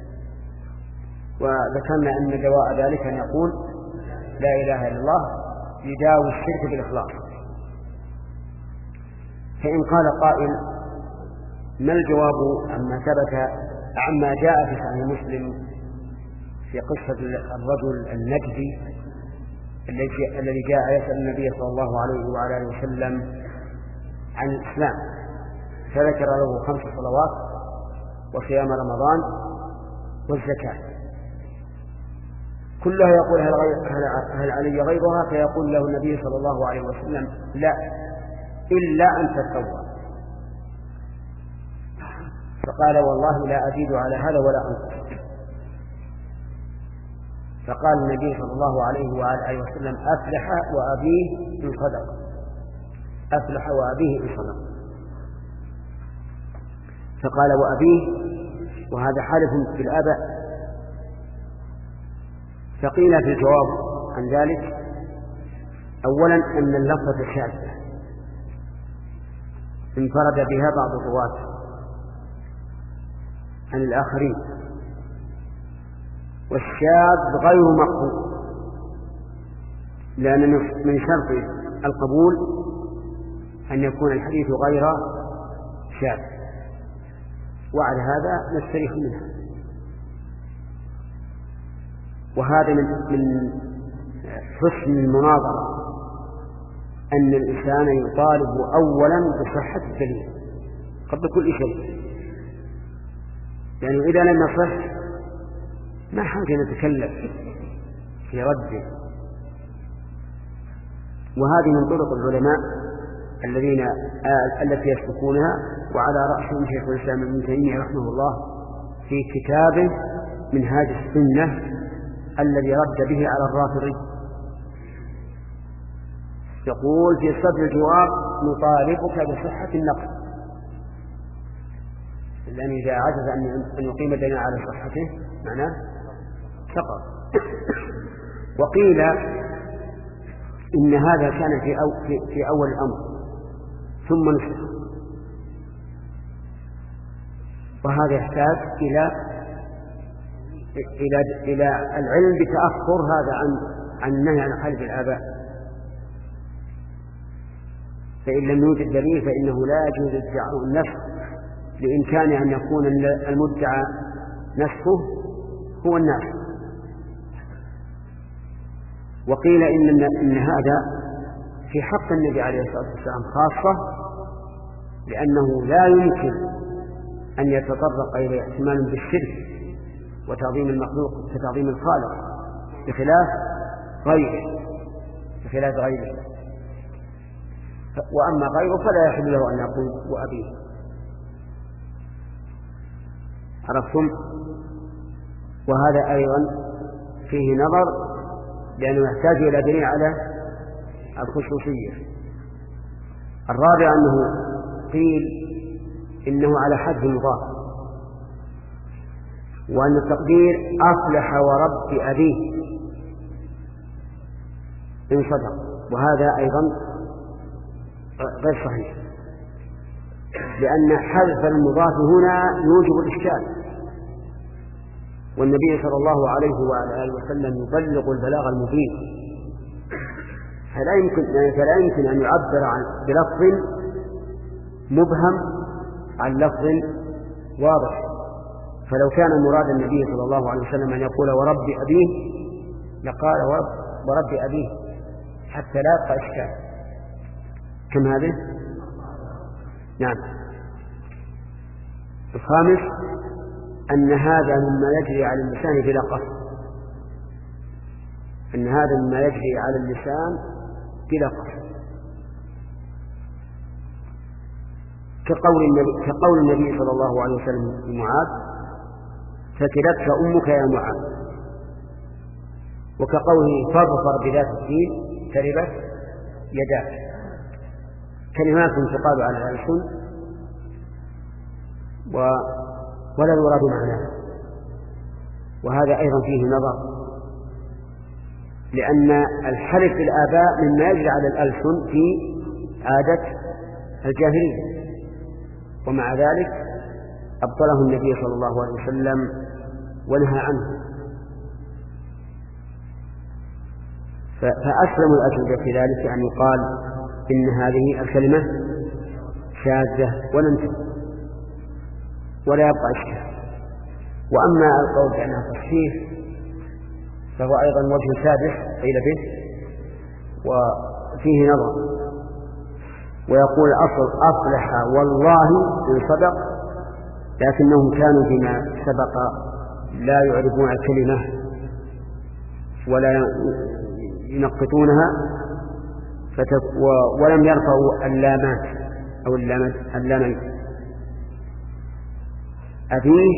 وذكرنا أن دواء ذلك أن يقول لا إله إلا الله يداوي الشرك بالإخلاص. فإن قال قائل ما الجواب عما ثبت عما جاء في صحيح مسلم في قصة الرجل النجدي الذي جاء يسأل النبي صلى الله عليه وعلى آله وسلم عن الإسلام، فذكر له خمس صلوات وصيام رمضان والزكاة، كلها يقول هل, هل علي غيرها؟ فيقول له النبي صلى الله عليه وسلم لا، إلا أن تتقوى. فقال والله لا أزيد على هذا ولا أنقص. فقال النبي صلى الله عليه وآله وسلم أفلح وأبيه إن صدق، أفلح وأبيه إن صدق. فقال وأبيه، وهذا حلف في الآباء. فقيل في الجواب عن ذلك أولا أن اللفظة شاذة انفرد بها بعض الرواة عن الآخرين، والشاذ غير مقبول، لأن من شرط القبول أن يكون الحديث غير شاذ، وعلى هذا نستريح منها. وهذا من من حسن المناظرة أن الإنسان يطالب أولا بصحة الدليل قبل كل شيء، يعني إذا لم يصح ما حاجة نتكلم في رده. وهذه من طرق العلماء الذين آه التي يسلكونها، وعلى رأسهم شيخ الإسلام ابن تيمية رحمه الله في كتابه منهاج السنة الذي رد به على الرافضي، يقول في صدر الجواب نطالبك بصحة النقل، لأن إذا عجز أن يقيم الدليل على صحته معناه سقط. وقيل إن هذا كان في, أو في, في أول الأمر ثم نسخ، وهذا يحتاج إلى إلى إلى العلم بتأخر هذا عن عن النهي عن حلف الآباء. فإن لم يوجد دليل فإنه لا يجوز ادعاء النسخ، لإمكان أن يكون المدعى نسخه هو الناسخ. وقيل إن إن هذا في حق النبي عليه الصلاة والسلام خاصة، لأنه لا يمكن أن يتطرق إلى احتمال بالشرك وتعظيم المخلوق كتعظيم الخالق، بخلاف غيره بخلاف غيره وأما غيره فلا يحل له أن يقول وأبيه. عرفتم؟ وهذا أيضا فيه نظر، لأنه يحتاج إلى دليل على الخصوصية. الرابع أنه قيل إنه على حد مضاف، وأن التقدير أفلح ورب أبيه إن صدق، وهذا أيضا غير صحيح، لأن حذف المضاف هنا يوجب الإشكال، والنبي صلى الله عليه وعلى آله وسلم يبلغ البلاغ المبين، فلا يمكن فلا يمكن أن يعبر عن بلفظ مبهم عن لفظ واضح. فلو كان مراد النبي صلى الله عليه وسلم أن يقول ورب أبيه لقال ورب أبيه حتى لا يبقى إشكال. كم هذه؟ نعم. الخامس أن هذا مما يجري على اللسان بلا قصد، أن هذا مما يجري على اللسان بلا قصد، كقول النبي, كقول النبي صلى الله عليه وسلم لمعاذ فتلتك أمك يا معاذ، وكقوله فاظفر بذات الدين تربت يداك، كلمات تقال على الألسن و... ولا يراد معناها. وهذا أيضا فيه نظر، لأن الحلف بالآباء مما يجري على الألسن في عادة الجاهلية، ومع ذلك أبطله النبي صلى الله عليه وسلم ونهى عنه. فأسلم الأجوبة في ذلك أن يقال إن هذه الكلمة شاذة ولم تكن، ولا يبقى إشكال. وأما القول بأنها تصحيح فهو أيضا وجه سادس قيل به وفيه نظر. ويقول أصل أصلح والله إن صدق، لكنهم كانوا فيما سبق لا يعرفون الكلمة ولا ينقطونها ولم يرفعوا اللامات أو اللامين. أبيه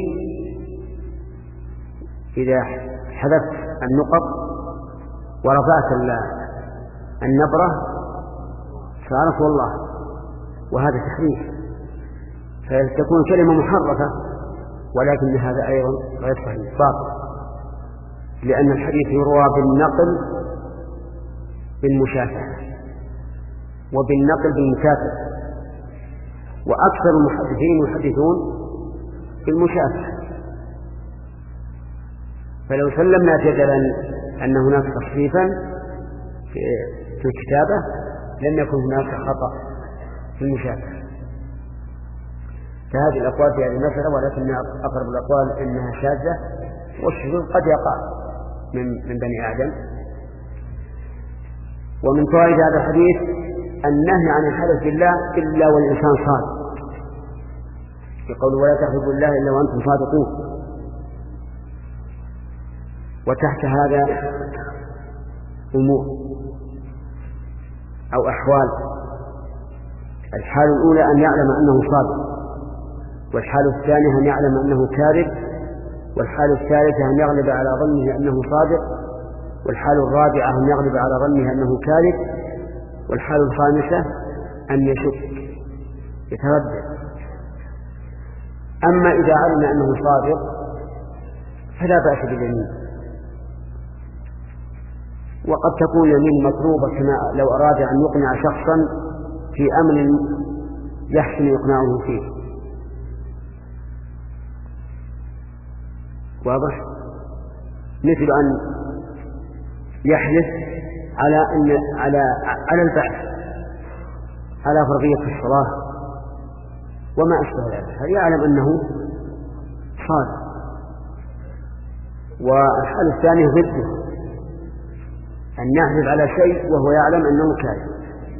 إذا حذفت النقط ورفعت النبرة صارت والله، وهذا تحريف، فتكون كلمة محرفة، ولكن هذا أيضا غير صحيح باطل، لأن الحديث يروى بالنقل بالمشافهة وبالنقل بالمكاتبة، وأكثر المحدثين يحدثون بالمشافهة. فلو سلمنا جدلا أن هناك تصحيفا في الكتابة لم يكن هناك خطأ في المشافهة. فهذه الأقوال في هذه المسألة، ولكن أقرب الأقوال أنها شاذة، والشذوذ قد يقع من من بني آدم. ومن فوائد هذا الحديث النهي عن الحلف بالله إلا والإنسان صادق، يقول ولا تحلفوا بالله إلا وأنتم صادقون. وتحت هذا أمور أو أحوال. الحال الأولى أن يعلم أنه صادق، والحال الثانية أن يعلم أنه كاذب، والحال الثالثة أن يغلب على ظنه أنه صادق، والحال الرابعة أن يغلب على ظنه أنه كاذب، والحال الخامسة أن يشك يتردد. أما إذا علم أنه صادق فلا بأس باليمين، وقد تكون يمين مطلوبة كما لو أراد أن يقنع شخصا في أمر يحسن إقناعه فيه. واضح؟ مثل أن يحلف على أن على على البعث، على فرضية الصلاة وما أشبه ذلك، هل يعلم أنه صادق. والحال الثاني ضده، أن يحلف على شيء وهو يعلم أنه كاذب،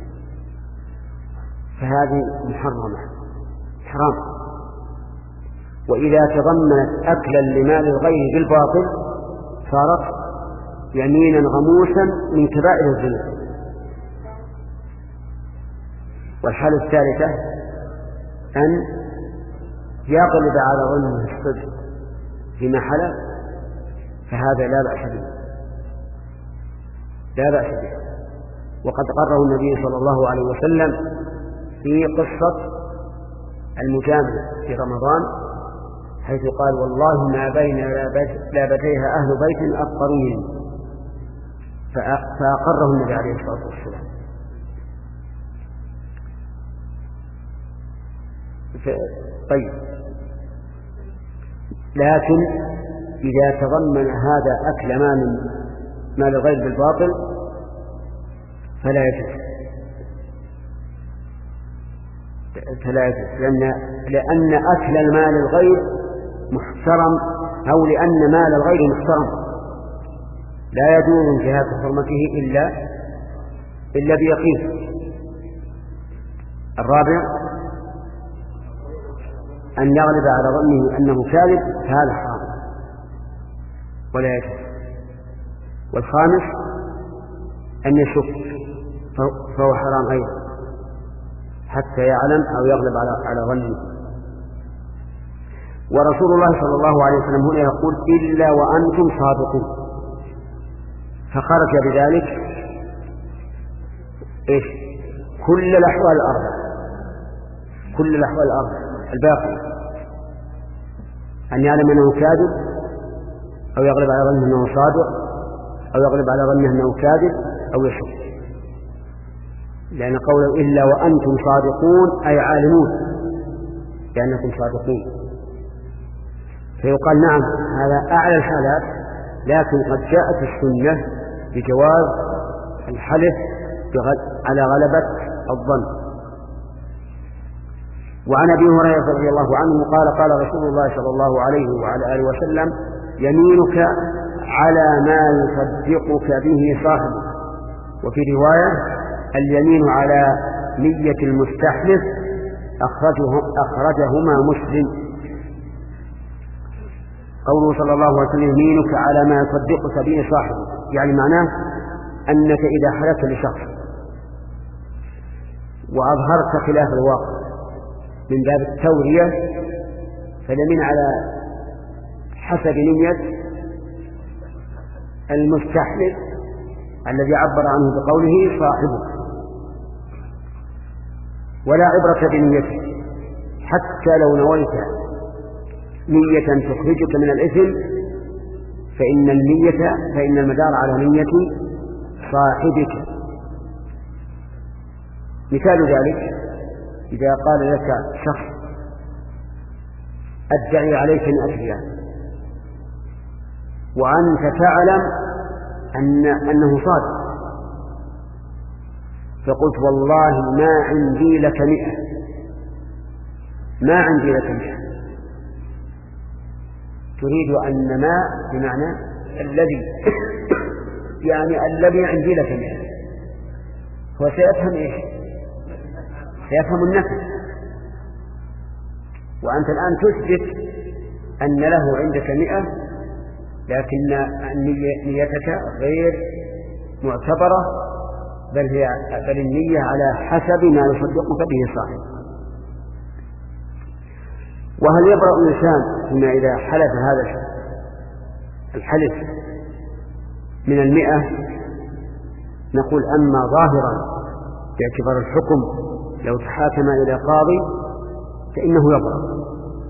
فهذه محرمة حرام. وإذا تضمنت أكلا لمال الغير بالباطل صارت يمينا غموسا من كبائر الذنوب. والحالة الثالثة أن يغلب على ظنه الصدق فيما حلف، فهذا لا بأس به لا بأس به وقد قرره النبي صلى الله عليه وسلم في قصة المجاملة في رمضان، حيث قال والله ما بين لابتيها أهل بيت أفقر منه، فأقره النبي عليه الصلاة والسلام. طيب، لكن إذا تضمن هذا أكل مال مال الغير بالباطل فلا يجوز فلا يجوز لأن, لأن أكل المال الغير محترم، أو لأن مال الغير محترم لا يجوز انتهاك حرمته إلا إلا بيقين. الرابع أن يغلب على ظنه أنه كاذب، فهذا حرام ولا يجوز. والخامس أن يشك، فهو حرام أيضا حتى يعلم أو يغلب على على ظنه. ورسول الله صلى الله عليه وسلم هنا يقول إلا وأنتم صادقون، فخرج بذلك إيش؟ كل الأحوال الأربعة كل الأحوال الأربعة الباقية، أن يعلم أنه كاذب أو يغلب على ظنه أنه صادق أو يغلب على ظنه أنه كاذب أو يشك. لأن قوله إلا وأنتم صادقون أي عالمون لأنكم صادقون، فيقال نعم هذا أعلى الحالات، لكن قد جاءت السنة بجواز الحلف على غلبة الظن. وعن أبي هريرة رضي الله عنه قال قال رسول الله صلى الله عليه وعلى آله وسلم يمينك على ما يصدقك به صاحبك. وفي رواية اليمين على نية المستحلف أخرجه أخرجهما مسلم. قوله صلى الله عليه وسلم يمينك على ما يصدقك به صاحبك، يعني معناه أنك إذا حلفت لشخص وأظهرت خلاف الواقع من باب التورية فاليمين على حسب نية المستحلف الذي عبر عنه بقوله صاحبك، ولا عبرة بنيته حتى لو نويت نية تخرجك من الإثم فإن النية فإن المدار على نية صاحبك. مثال ذلك إذا قال لك شخص أدعي عليك مئة ريال وأنت تعلم أن أنه صادق، فقلت والله ما عندي لك مئة ما عندي لك مئة، تريد أن ما بمعنى الذي يعني الذي عندي لك مئة، هو سيفهم إيش؟ سيفهم النفس، وأنت الآن تثبت أن له عندك مئة لكن نيتك غير معتبرة، بل هي بل النية على حسب ما يصدقك به صاحب. وهل يبرأ الإنسان فيما إذا حلف هذا الحلف من المئة؟ نقول أما ظاهرا باعتبار الحكم لو تحاكم إلى قاضي فإنه يبرأ،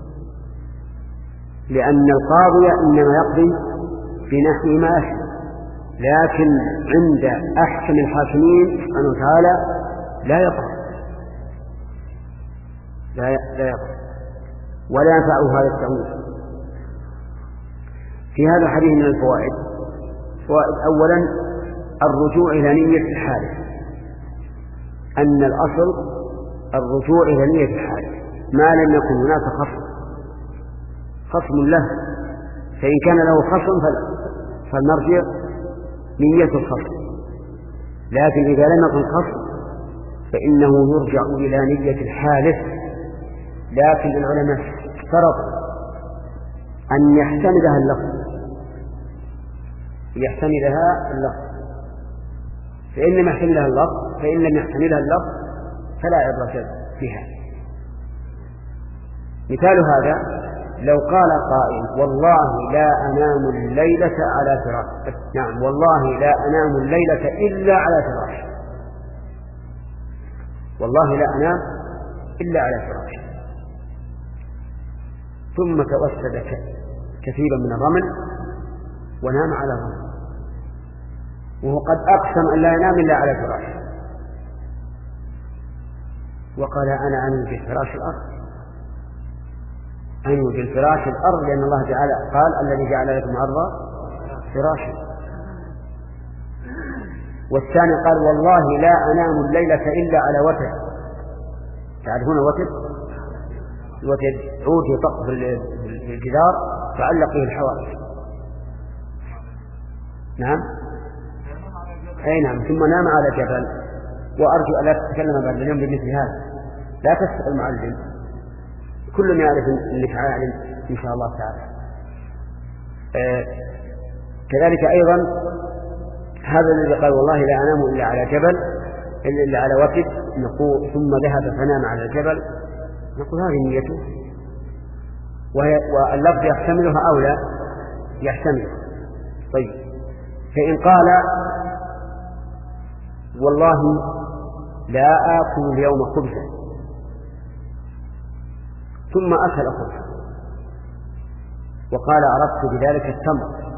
لأن القاضي إنما يقضي في نحو ما يشاء، لكن عند أحكم الحاكمين سبحانه وتعالى لا يبرأ لا يبرأ ولا ينفعه هذا التأويل. في هذا الحديث من الفوائد فوائد: أولا الرجوع إلى نية الحالف، أن الأصل الرجوع إلى نية الحالف ما لم يكن هناك خصم خصم له، فإن كان له خصم فلنرجع نية الخصم، لكن إذا لم يكن خصم فإنه يرجع إلى نية الحالف. لكن العلماء اشترطوا أن يحتملها اللفظ يحتملها اللفظ فإن لم يحتملها اللفظ فإن لم يحتملها اللفظ فلا عبرة بها. مثال هذا لو قال قائل والله لا أنام الليلة على فراش، نعم والله لا أنام الليلة إلا على فراش، والله لا أنام إلا على فراش، ثم توسد كثيرا من الرمل ونام على الرمل وهو قد أقسم أن لا ينام إلا على فراش، وقال أنا أنام بالفراش الأرض، أنام بالفراش الأرض لأن الله تعالى قال الذي جعل لكم الأرض فراشا. والثاني قال والله لا أنام الليلة إلا على وتر، تعرفون وتر؟ الوتر عود يطق في الجدار تعلق به الحوائج، نعم أي نعم، ثم نام على جبل. وأرجو أن لا تتكلم بعد اليوم بمثل هذا، لا تسبق المعلم، كل ما يعرف أنك عالم إن شاء الله تعالى. آه كذلك أيضا هذا الذي قال والله لا أنام إلا على جبل إلا على وتد، نقول ثم ذهب فنام على الجبل، نقول هذه نيته، واللفظ يحتملها أو لا يحتمل. طيب فإن قال والله لا آكل اليوم خبزا ثم أكل خبزا وقال أردت بذلك التمر،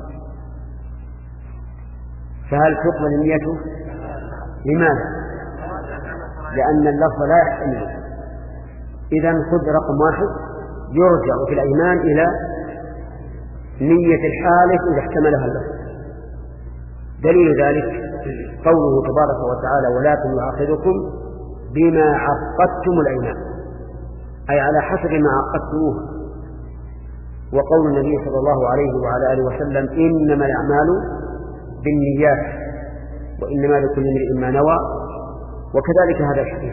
فهل تقبل نيته؟ لماذا؟ لأن اللفظ لا يحتمل. إذن خذ رقم واحد يرجع في الأيمان إلى نية الحالف إذا احتملها اللفظ. دليل ذلك قوله تبارك وتعالى ولكن يؤاخذكم بما عقدتم الأيمان، أي على حسب ما عقدتموها. وقول النبي صلى الله عليه وعلى آله وسلم إنما الأعمال بالنيات وإنما لكل امرئ ما نوى، وكذلك هذا الحديث.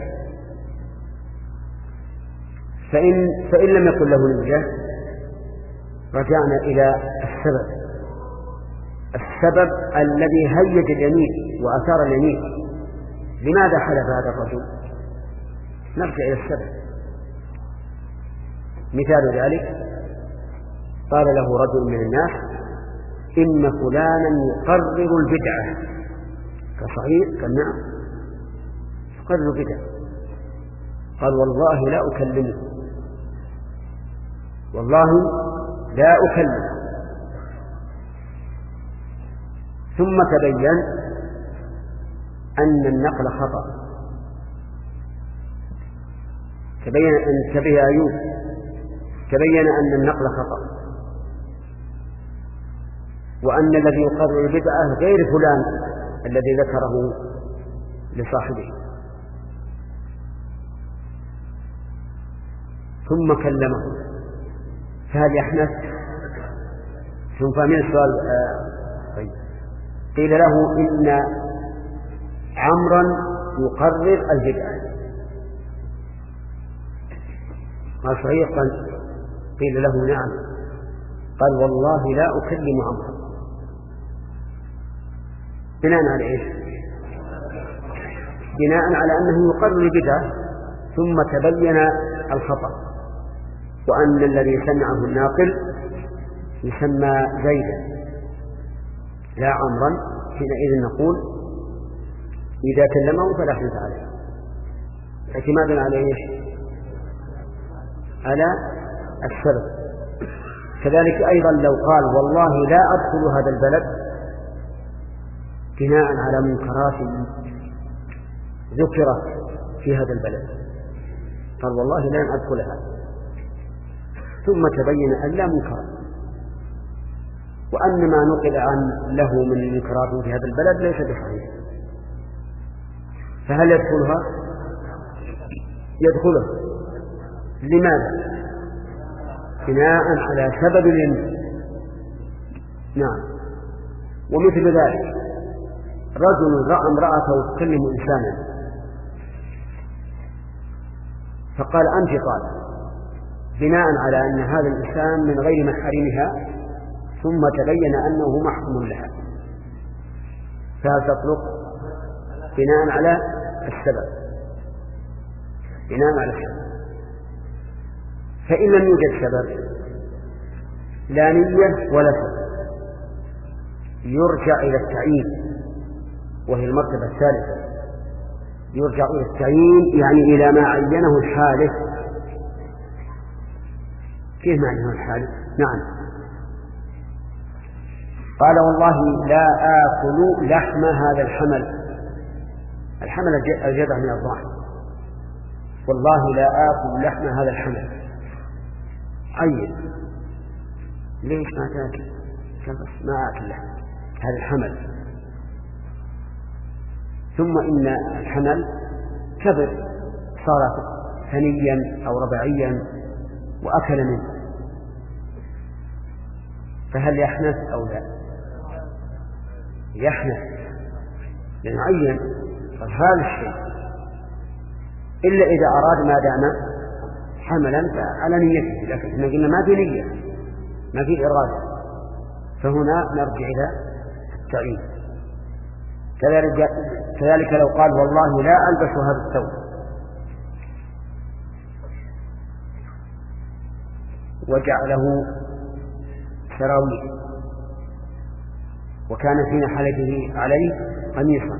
فإن, فإن لم يكن له نية رجعنا إلى السبب السبب الذي هيج اليمين وأثار اليمين. لماذا حلف هذا الرجل؟ نرجع إلى السبب. مثال ذلك قال له رجل من الناس إن فلانا يقرر البدعة، كصحيح قال نعم يقرر البدعة. قال والله لا أكلمه، والله لا أكلمه. ثم تبين أن النقل خطأ. تبين أن انتبه أيوب تبين أن النقل خطأ، وأن الذي يقرر البدعة غير فلان الذي ذكره لصاحبه. ثم كلمه. فهل يحنث؟ ثم فهمين السؤال. آه طيب. قيل له إن عمرا يقرر البدعة. قال صحيح؟ قال قيل له نعم. قال والله لا أكلم عمرا. بناء على إيش؟ بناء على أنه يقرر البدعة. ثم تبين الخطأ، وأن الذي سمعه الناقل يسمى زيدا لا عمرا. حينئذ نقول إذا كلمه فلا حنث عليه، اعتمادا على إيش؟ على السبب. كذلك أيضا لو قال والله لا أدخل هذا البلد بناء على منكرات ذكرت في هذا البلد، قال والله لن أدخلها، ثم تبين أن لا منكر، وأن ما نقل عن له من المنكرات في هذا البلد ليس بصحيح، فهل يدخلها؟ يدخلها. لماذا؟ بناء على سبب اليمين. نعم. ومثل ذلك رجل رأى امرأته تكلم إنسانا فقال أنت طالق، بناء على أن هذا الإنسان من غير محارمها، ثم تبين أنه محرم لها، فهل تطلق؟ بناء على السبب. بناء على السبب. فإن لم يوجد سبب لا نية ولا سبب يرجع إلى التعيين، وهي المرتبة الثالثة. يرجع إلى التعيين يعني إلى ما عينه الحالف. كيف معنى الحالف؟ نعم. قال والله لا آكل لحم هذا الحمل. الحمل الجذع من الضعف. والله لا آكل لحم هذا الحمل. عين ليش ما تاكل؟ ما أكل لحم هذا الحمل. ثم إن الحمل كبر، صار ثنيا أو ربعيا وأكل منه، فهل يحنث أو لا؟ يحنث، لأنه عين هذا الشيء، إلا إذا أراد ما دام حملا فعلى نيته، لكن احنا قلنا ما في نية، ما في إرادة، فهنا نرجع إلى التعيين. كذلك, كذلك لو قال والله لا ألبس هذا الثوب، وجعله سراويل، وكان حين حلفه عليه قميصا،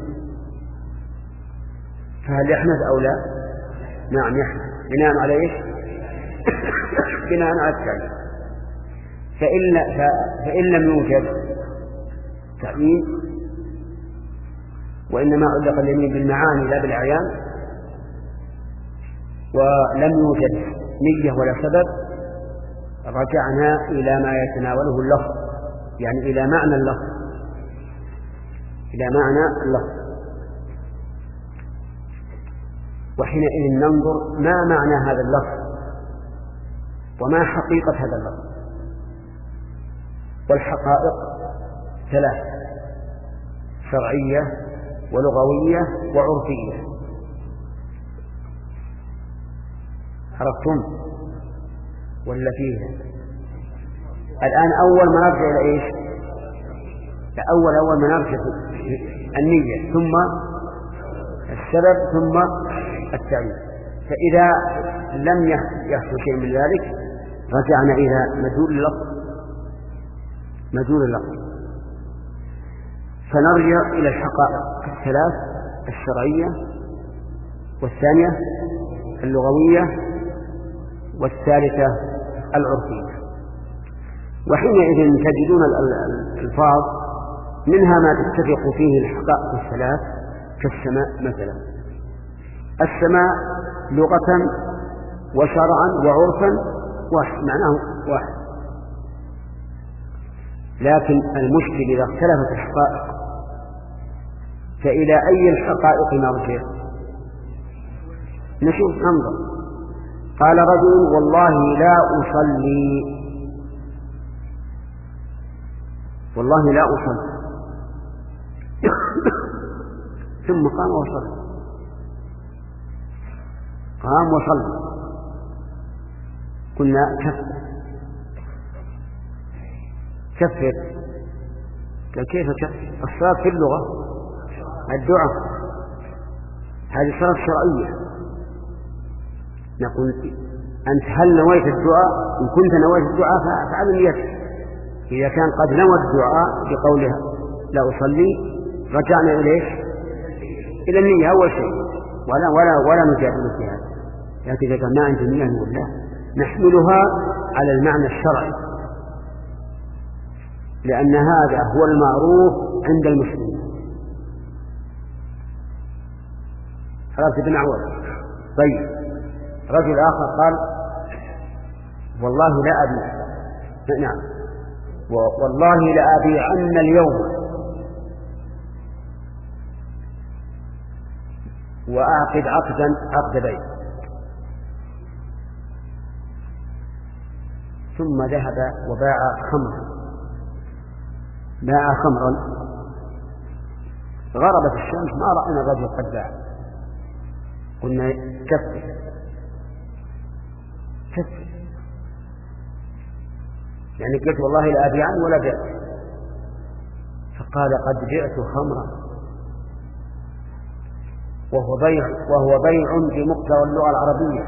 فهل يحنث أو لا؟ نعم يحنث. بناء على إيش؟ بناء على التعيين. فإن, فإن لم يوجد تعيين، وإنما علق اليمين بالمعاني لا بالأعيان، ولم يوجد نية ولا سبب، رجعنا إلى ما يتناوله اللفظ، يعني إلى معنى اللفظ، إلى معنى اللفظ. وحينئذ ننظر ما معنى هذا اللفظ وما حقيقة هذا اللفظ. والحقائق ثلاث: شرعية ولغوية وعرفية. عرفتم ولا فيه؟ الآن أول ما نرجع إلى إيش؟ أول أول ما نرجع النية، ثم السبب، ثم التعليل. فإذا لم يحصل شيء من ذلك رجعنا إلى مدلول اللفظ مدلول اللفظ فنرجع إلى الحقائق الثلاث: الشرعية، والثانية اللغوية، والثالثة العرفية. وحينئذ تجدون الألفاظ منها ما تتفق فيه الحقائق الثلاث، كالسماء مثلا. السماء لغة وشرعا وعرفا واحد، معناه واحد. لكن المشكل إذا اختلفت الحقائق فإلى أي الحقائق نرجع؟ نشوف ننظر. قال رجل: والله لا أصلي، والله لا أصلي، ثم قام وصلى، قام وصلى. قلنا كفر كفر قال: كيف كفر؟ الصلاة في اللغة الدعاء، هذه صلاة شرعية. نقول: أنت هل نويت الدعاء؟ إن كنت نويت الدعاء فعل نيتك. إذا كان قد نوى الدعاء بقولها لا أصلي رجعنا إليه إلى النية أول شيء، ولا ولا ولا نجادل في هذا. لكن إذا كان ما عندنا نية نقول لا، نحملها على المعنى الشرعي، لأن هذا هو المعروف عند المسلمين. خلاص ابن عوض. طيب، رجل آخر قال: والله لا أبيع، نعم، والله لأبيعن اليوم وأعقد عقدا عقد بيع. ثم ذهب وباع خمرا، باع خمرا، غربت الشمس ما رأينا الرجل قد باع. قلنا: كفر كفر، يعني قلت والله لا أبيعن ولا بيع. فقال: قد بعت خمرا وهو بيع وهو بيع بمقتضى اللغة العربية،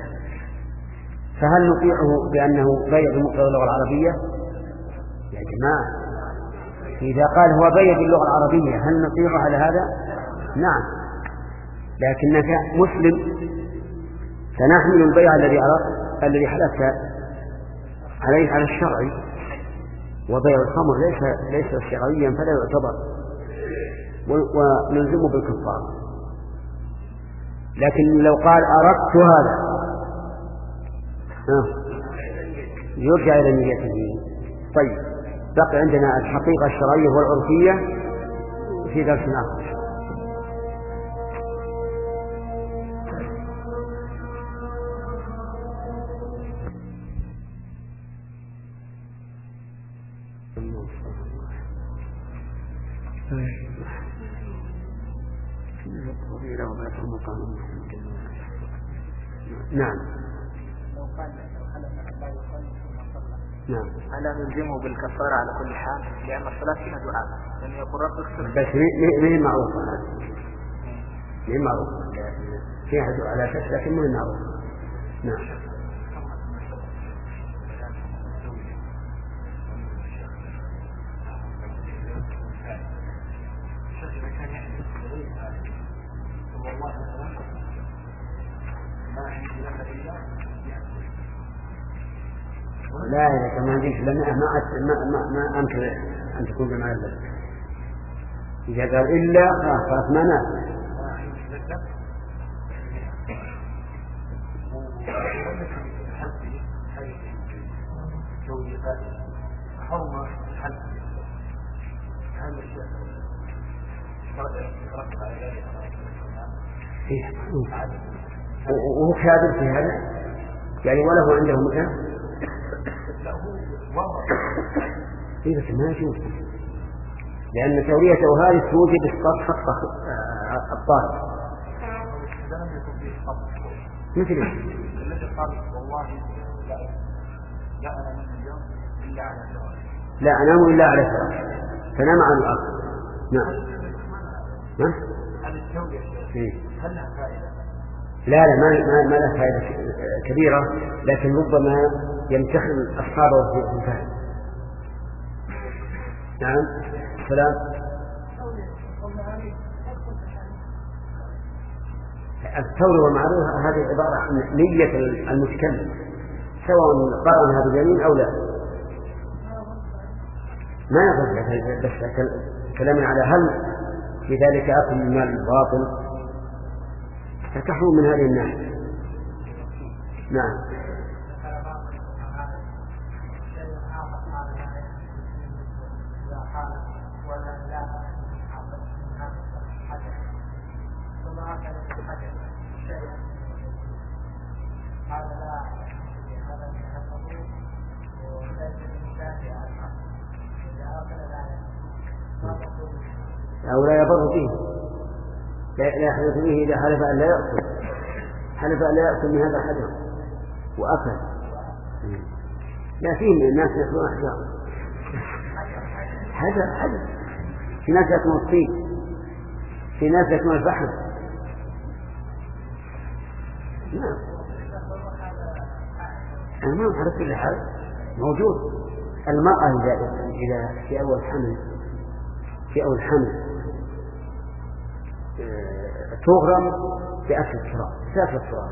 فهل نطيعه بأنه بيع بمقتضى اللغة العربية؟ يا جماعة، إذا قال هو بيع باللغة العربية هل نطيعه على هذا؟ نعم، لكنك مسلم، فنحمل البيع الذي الذي حلفت عليه على الشرعي، وبيع الخمر ليس ليس شرعيا فلا يعتبر، ونلزمه بالكفارة. لكن لو قال أردت هذا يرجع إلى نيته. طيب، بقي عندنا الحقيقة الشرعية والعرفية في درس آخر. نعم. لو قال لو حلف أن لا يصلي ثم صلى، نعم، ألا نلزمه بالكفارة على كل حال؟ لأن الصلاة فيها دعاء، لأن يقول رب اغفر لي. بس مين معروف هذا؟ مين معروف؟ فيها دعاء على شك، لكن مين معروف؟ نعم. لا، إذا كان ما عنديش لنا ما ما ما أمكن أن تكون بما يلزم. إذا قال إلا خلاص ما نافع. وهو كاذب في هذا، يعني وله عنده مئة إذا ما يجوز، لأن توريته هذه توجد إسقاط خط الطالب. مثل الذي قال والله لا أنام اليوم إلا على فراش، لا أنام إلا على فراش، فنام عن الآخر. نعم. ها؟ هل التوبة هل لها فائدة؟ لا لا ما ما, ما لها فائدة كبيرة، لكن ربما يمتحن أصحابه في الفهم. نعم. السلام. التور والمعروف هذه عبارة عن نية المتكلم سواء قرأها باليمين أو لا، ما يضر، بس كلامي على هل في ذلك أكل من المال الباطل فتحوا من هذه الناحية. نعم. أو لا يضر به، لا يحدث به إذا حلف أن لا يأكل، حلف أن لا يأكل من هذا الحجر وأكل. لا فيه الناس يأكلون أحجار، حجر حجر، في ناس يأكلون الطين، في ناس يأكلون الفحم. نعم. المهم على كل حال موجود. المرأة إذا إذا في أول حمل في أول حمل تغرم بأكل التراب، تأكل التراب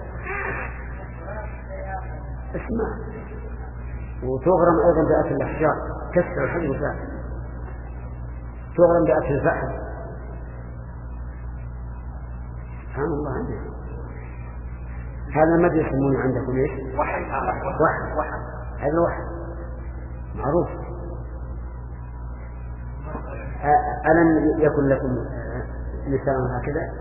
اسمع، وتغرم أيضا بأكل الأحجار، كسر الحجر وتأكل، تغرم بأكل الفحم. سبحان الله. عندنا هذا ما يسمونه عندكم ايش؟ وحي. وحي. وحي. هذا وحي معروف. ألم يكن لكم نساء هكذا؟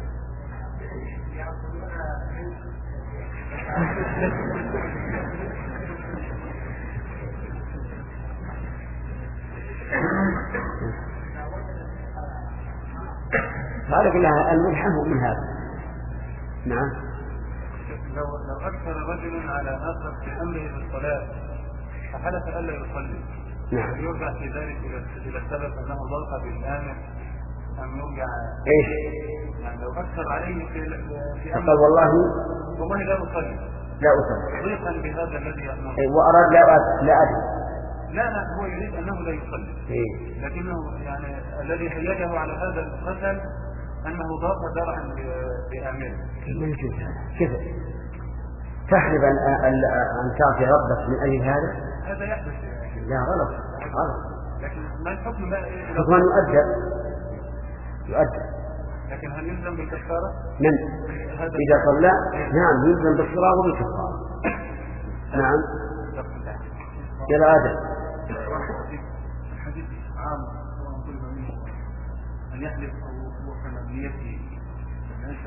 هذا كلها الملحة من هذا. نعم. لو لو أكثر رجل على آخر في أمره بالصلاة فحلف ألا يصلي، نعم. يرجع في ذلك إلى السبب أنه ضاق بالآمر أم يرجع إيش؟ يعني لو أكثر عليه في في أمره والله والله لا أصلي لا أصلي ضيقا بهذا الذي يأمر وأراد لا لا أدري لا لا هو يريد أنه لا يصلي إيه؟ لكنه يعني الذي هيجه على هذا القتل أنه ضاق درعا بآمره. ما يجوز كيف تحلف أن أن تعطي ربك من أجل هذا؟ هذا يحدث. لا غلط غلط. لكن ما الحكم بقى؟ حكم يؤدب يؤدب. لكن هل يلزم بالكفارة؟ من إذا صلى نعم يلزم بالصلاة وبالكفارة. نعم. إلى أدب. الحديث عام وكل منه أن يحلف أو وكان نيته ليس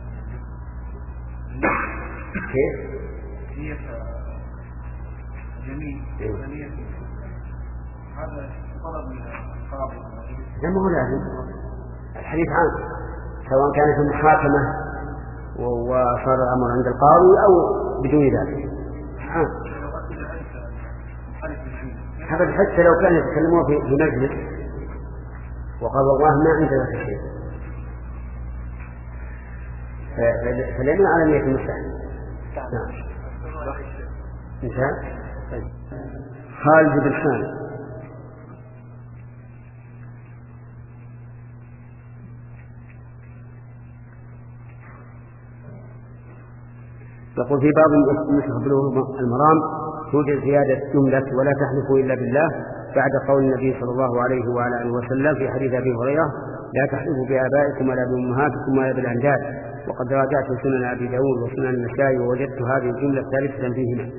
كيف؟ نية جميل نية هذا طلب من القاضي. لا ما هو لازم. الحديث عام سواء كانت المحاكمة وصار الأمر عند القاضي أو بدون ذلك عام. هذا حتى لو كانوا يتكلمون في مجلس وقال والله ما عندي ذلك شيء فلأنه على نية المستحيل. نعم. انتهى. خالد بن حامد. يقول في بعض النسخ بلوغ المرام توجد زيادة جملة ولا تحلفوا إلا بالله بعد قول النبي صلى الله عليه وعلى آله وسلم في حديث أبي هريرة لا تحلفوا بآبائكم ولا بأمهاتكم ولا بالأنداد. وقد راجعت سنن أبي داود وسنن النسائي ووجدت هذه الجملة ثالثة فيهما.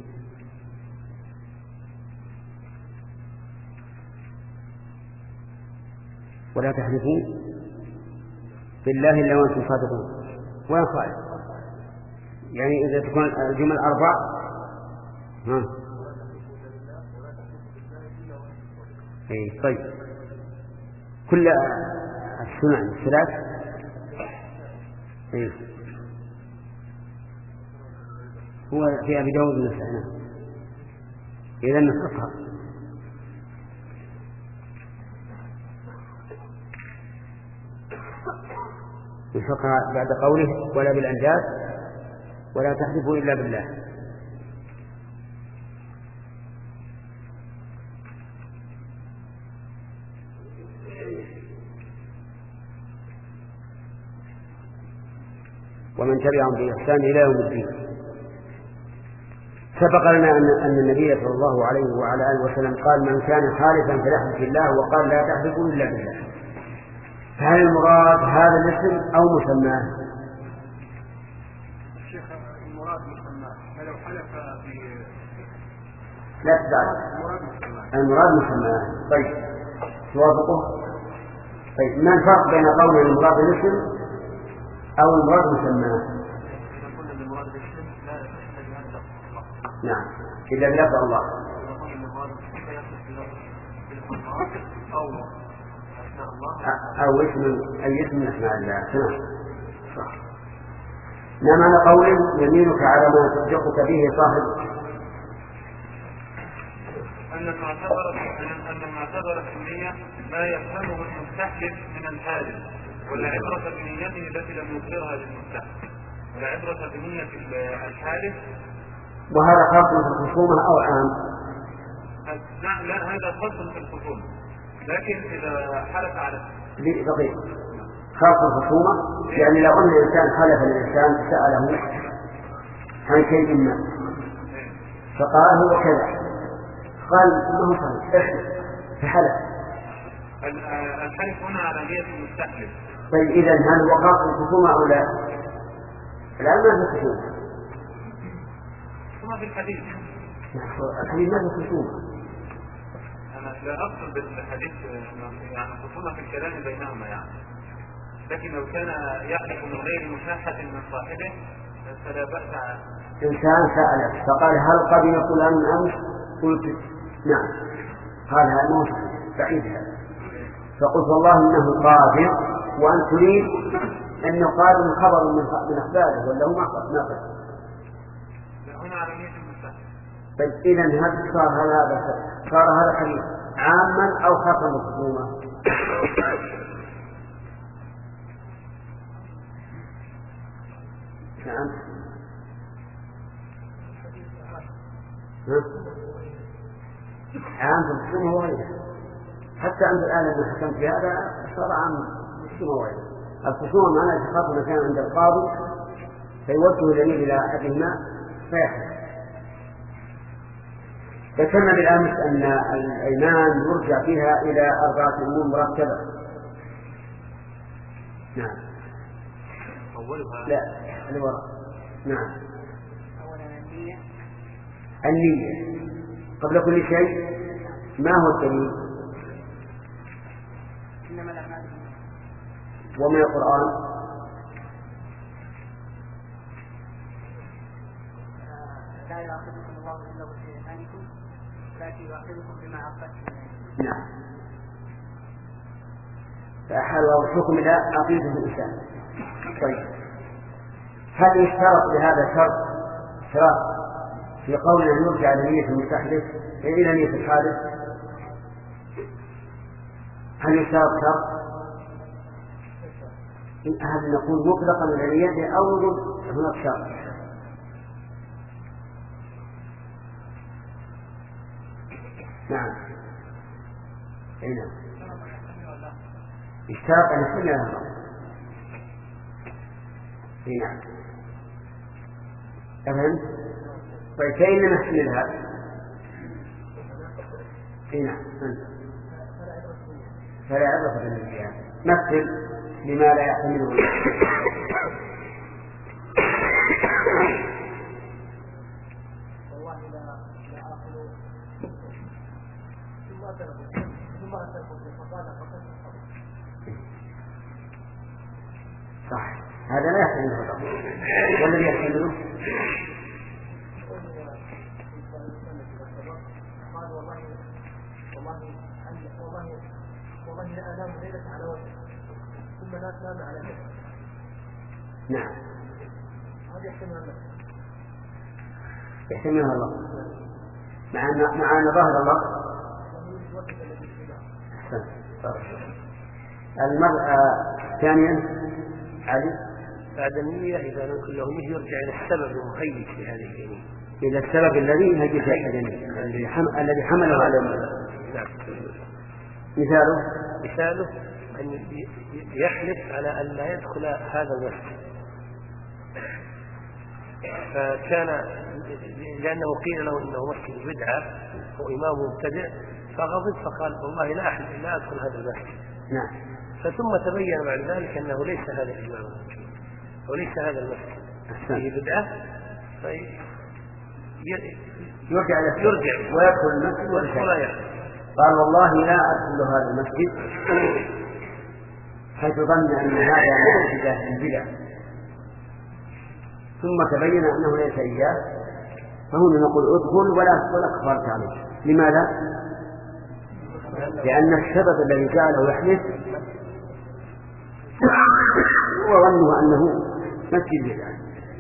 ولا تحلفوا بالله إلا وأنتم صادقون. وين خالد؟ يعني إذا تكون الجمل أربع ها إيه طيب كل السنن الثلاث إيه هو في أبي داود النسائي إذا نسقها نسقها بعد قوله ولا بالأنداد ولا تحلفوا إلا بالله. ومن تبعهم بإحسان إلى يوم الدين. سبق لنا أن النبي صلى الله عليه وعلى آله وسلم قال من كان حالفا فليحلف بالله وقال لا تحلفوا إلا بالله. فهل المراد هذا الاسم أو مسماه؟ الشيخ المراد مسماه فلو حلف ب لا تدعي المراد مسماه. طيب توافقه؟ طيب ما الفرق بين قول المراد الاسم أو المراد مسماه؟ نعم إلا بلفظ الله أو اسم أي اسم من أسماء الله. نعم صح. نعم على قول يمينك على ما تصدقك به صاحب أن المعتبر أن المعتبر في النية ما يفهمه المستحلف من الحالف ولا عبرة بنيته التي لم يظهرها للمستحلف ولا عبرة بنية الحالف. وهذا خاص في الخصومة أو عام؟ لا لا هذا خاص في الخصومة لكن إذا حلف على دقيقة خاص الخصومة يعني لو أن الإنسان حلف الإنسان سأله عن شيء ما فقال هو كذا قال ما هو صحيح فحلف. الحلف هنا على نية المستحلف. طيب إذا هل هو خاص الخصومة أو لا؟ الآن ما في خصومة. ثم في الحديث الحديث ما في خصومة. أنا لا أقصد بالحديث يعني خصومة في الكلام بينهما يعني لكن لو كان يحلف من غير مشاحة من صاحبه فلا بأس. إنسان سألك فقال هل قبل فلان أمس؟ قلت نعم. قال هذا مو بعيد هذا. فقلت والله إنه قادر وأن تريد أنه قادر خبر من أخباره ولا هو ما قادر. هنا على نية المستحلف. طيب إذا هل صار هذا صار هذا الحديث عاما أو خاصا بالخصومة؟ نعم. عام في الخصومة وغيرها. حتى عند الآن لما حكمت في هذا صار عام في الخصومة وغيرها. الخصومة معناها اتخاذ مكان عند القاضي فيوجه اليمين إلى أحدهما فيحلف. ذكرنا بالأمس أن الأيمان يرجع فيها إلى أربعة أمور مرتبة. نعم. أولها لا الوراء. نعم. أولا النية. النية قبل كل شيء. ما هو الدليل؟ إنما الأعمال. ومن القرآن لا يؤاخذكم الله إلا بأيمانكم لكن يؤاخذكم بما عقدتم. نعم. فأحال وحكم إلى عقيدة الإنسان. طيب هل يشترط بهذا شرط شرط في قول أن يرجع لنية المستحدث إلى نية الحادث؟ هل يشترط شرط؟ هل نقول مطلقا إلى نيته أو هناك شرط؟ نعم. أي نعم. اشترط أن يكون لها مرض. أي نعم. أفهمت؟ طيب فإن نحملها. أي نعم. فلا عبرة بالنسبة. مثل لما لا يحتمله. صح هذا لا يحتمله الرب والذي يحتمله نام ليلة على وجه ثم نام على جسد. نعم. هذا يحتمل يحتملها الله مع أن مع أن ظاهر الله. المرأة ثانيا علي بعد النية إذا نقول له نية يرجع إلى السبب المهيج في هذه اليمين، إلى السبب الذي يهيج في اليمين الذي حم- الذي حمله على اليمين. نعم. مثاله مثاله أن يحلف على أن لا يدخل هذا المسجد، فكان لأنه قيل له إنه مسجد بدعة وإمام مبتدع فغضب فقال والله لا أحلف لا أدخل هذا المسجد. نعم. فثم تبين بعد ذلك أنه ليس هذا الإمام وليس هذا المسجد فيه بدعة يرجع يرجع ويدخل المسجد ولا يحلف. قال والله لا أدخل هذا المسجد حيث ظن أن هذا مسجد البدع ثم تبين أنه ليس إياه، فهنا نقول ادخل ولا ولا كفارة عليه. لماذا؟ لأن السبب الذي جعله يحلف هو ظنه أنه مسجد بدعة.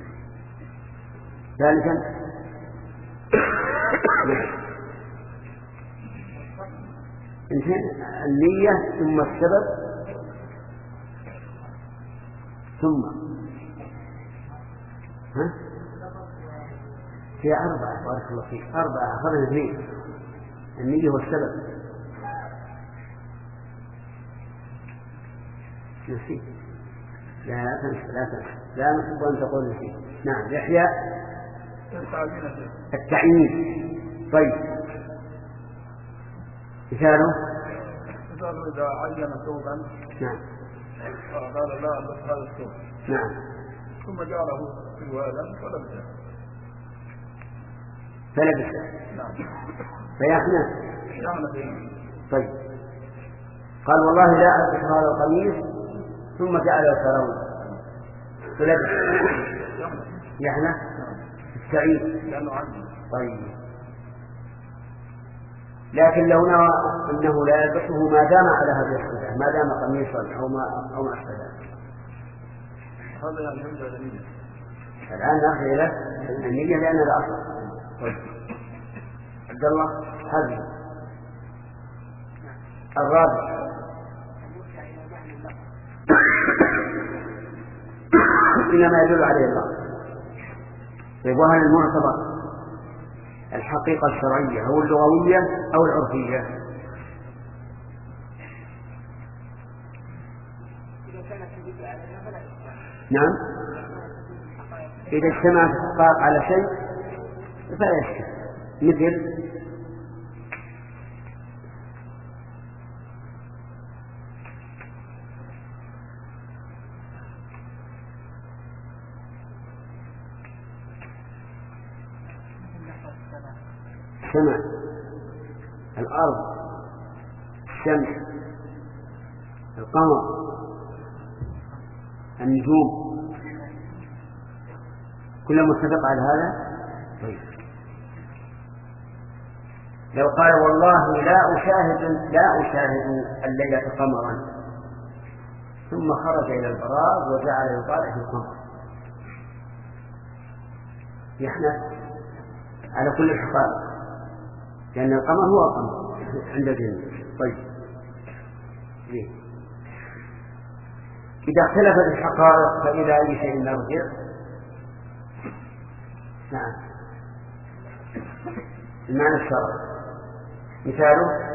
ثالثا النية ثم السبب ثم ها؟ في أربعة بارك الله فيك أربعة أخذنا اثنين النية والسبب نسيت. لا لا تنسى لا تنسى لا نحب أن تقول نسيت. نعم يحيى التعيين. طيب مثاله مثاله إذا عين ثوبا نعم قال لا ألبس هذا الثوب نعم ثم جعله سروالا ولبسه فلبسه نعم فيحنى يحنى. طيب قال والله لا ألبس هذا القميص ثم جعله سراويل فلبس يحنى السعيد لأنه عنه. طيب لكن لو نرى أنه لا يلبسه ما دام على هذه الصفة ما دام قميصا أو ما أو ما أشبه ذلك هذا يعني يرجع إلى النية. الآن نأخذ إلى النية لأن الأصل. طيب عبد الله حزم الرابع إنما يدل عليه الله. طيب وهل المعتبر الحقيقة الشرعية أو اللغوية أو العرفية؟ نعم إذا اجتمعت الحقائق على شيء فلا يشكل مثل السماء الأرض الشمس القمر النجوم كل متفق على هذا. طيب لو قال والله لا أشاهد لا أشاهد الليلة قمرا ثم خرج إلى البراز وجعل يطالع في القمر يحنث على كل الحقائق لأن القمر هو القمر عند الجن. طيب ليه؟ إذا اختلفت الحقائق فإلى أي شيء نرجع؟ نعم المعنى الشرعي مثاله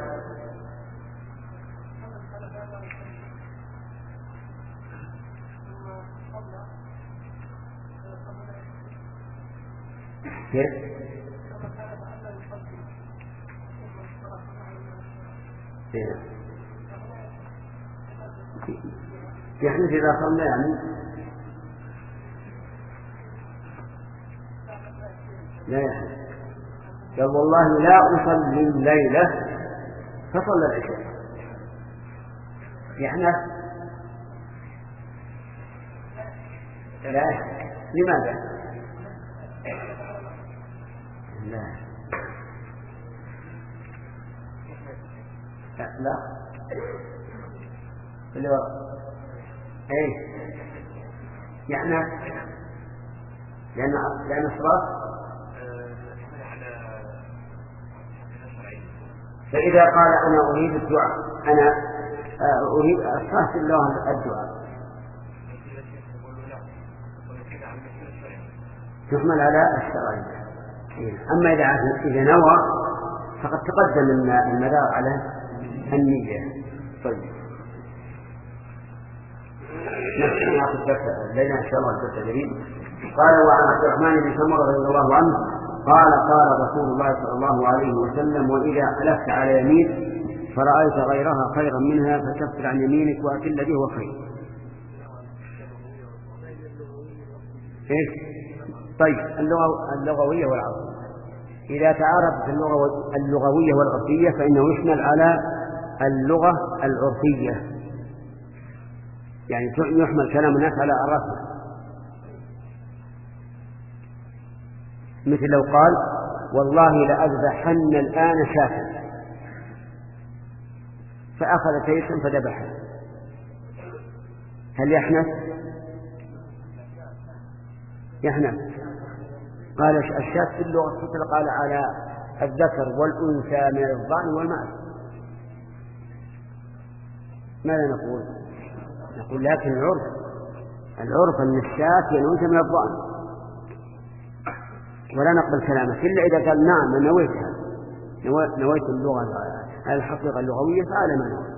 كيف؟ يحدث إذا صلى يعني لا يحدث. قال والله لا أصلي الليلة فصلى العشاء يحدث لا يحدث. لماذا؟ لا لا, لا. اللي هو ايه يعني لأن لأن الصلاة فإذا قال أنا أريد الدعاء أنا أريد الصلاة في الله الدعاء تحمل على الشرعية. أما إذا إذا نوى فقد تقدم المدار على النية. طيب نحن نأخذ درس الليلة إن شاء الله الدرس الجديد. قال وعن عبد الرحمن بن سمرة رضي الله عنه قال قال رسول الله صلى الله عليه وسلم وإذا حلفت على يمين فرأيت غيرها خيرا منها فكفر عن يمينك وأكل الذي هو خير. إيه؟ طيب اللغة اللغوية والعربية إذا تعارضت اللغة اللغوية والعرفية فإنه يشمل على اللغة العرفية، يعني يحمل كلام الناس على الرسم. مثل لو قال والله لأذبحن الآن شاة فأخذ سيفا فذبحه، هل يحنث؟ يحنث. قال الشاة في اللغة تطلق على الذكر والأنثى من الضأن والمعز. ماذا نقول؟ نقول لكن العرف العرف أن الشاة هي الأنثى من الضأن، ولا نقبل كلامه إلا إذا قال نعم نويتها نويت اللغة الحقيقة اللغوية فعلى ما نويت.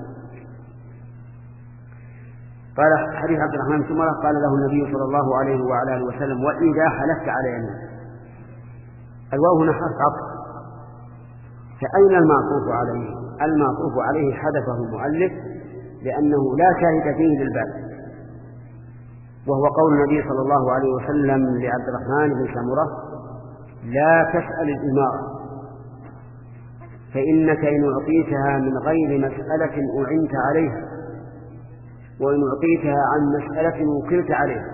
قال حديث عبد الرحمن بن سمرة قال له النبي صلى الله عليه وعلى آله وسلم وإذا حلفت على يمين. الواو هنا حرف عطف، فأين المعطوف عليه؟ المعطوف عليه حذفه المؤلف لأنه لا شاهد فيه للباب، وهو قول النبي صلى الله عليه وسلم لعبد الرحمن بن سمرة لا تسأل الإمارة فإنك إن أعطيتها من غير مسألة أعنت عليها وإن أعطيتها عن مسألة وكلت عليها.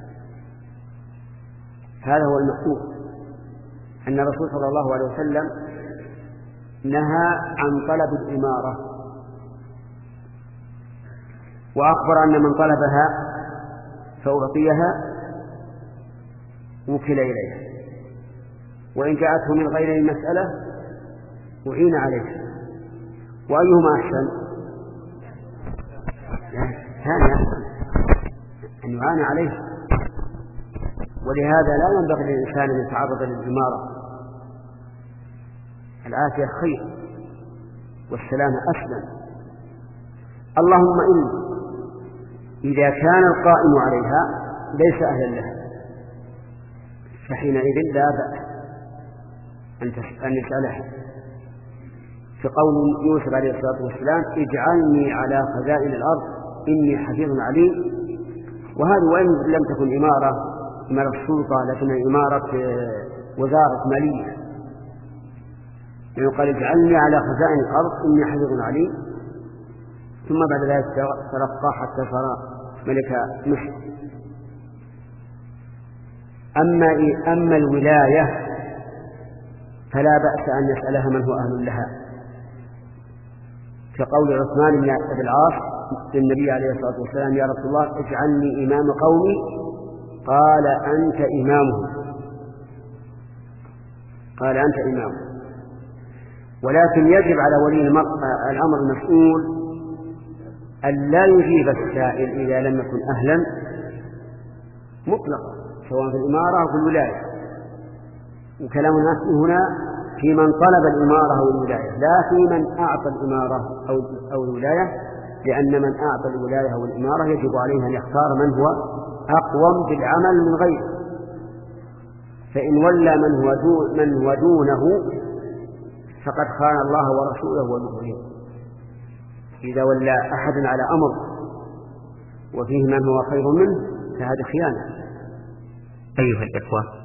هذا هو المحكوم، أن الرسول صلى الله عليه وسلم نهى عن طلب الإمارة، وأخبر أن من طلبها فأعطيها وكل إليها، وإن جاءته من غير المسألة أعين عليها. وأيهما أحسن؟ هذا أن يعان عليه، ولهذا لا ينبغي للإنسان أن يتعرض للإمارة. العافية خير والسلام أسلم. اللهم إن إذا كان القائم عليها ليس أهلا لها فحينئذ لا بأس أن يسألها، في قول يوسف عليه الصلاة والسلام اجعلني على خزائن الأرض إني حفيظ عليم. وهذا وإن لم تكن إمارة إمارة السلطة لكن إمارة وزارة مالية، يعني قال اجعلني على خزائن الأرض إني حفيظ عليم، ثم بعد ذلك ترقى حتى صار ملك مصر. أما أما الولاية فلا بأس أن يسألها من هو أهل لها، كقول عثمان بن أبي العاص للنبي عليه الصلاة والسلام يا رسول الله اجعلني إمام قومي، قال أنت إمامه قال أنت إمامه. ولكن يجب على ولي الأمر المسؤول أن لا يجيب السائل إذا لم يكن أهلا مطلقا، سواء في الإمارة أو في الولاية. وكلام الناس هنا في من طلب الإمارة أو الولاية، لا في من أعطى الإمارة أو أو الولاية، لأن من أعطى الولاية أو الإمارة يجب عليه أن يختار من هو أقوم بالعمل من غيره. فإن ولى من هو دون من هو دونه فقد خان الله ورسوله والمؤمنين. إذا ولى أحد على أمر وفيه من هو خير منه فهذا خيانة. أيها الإخوة،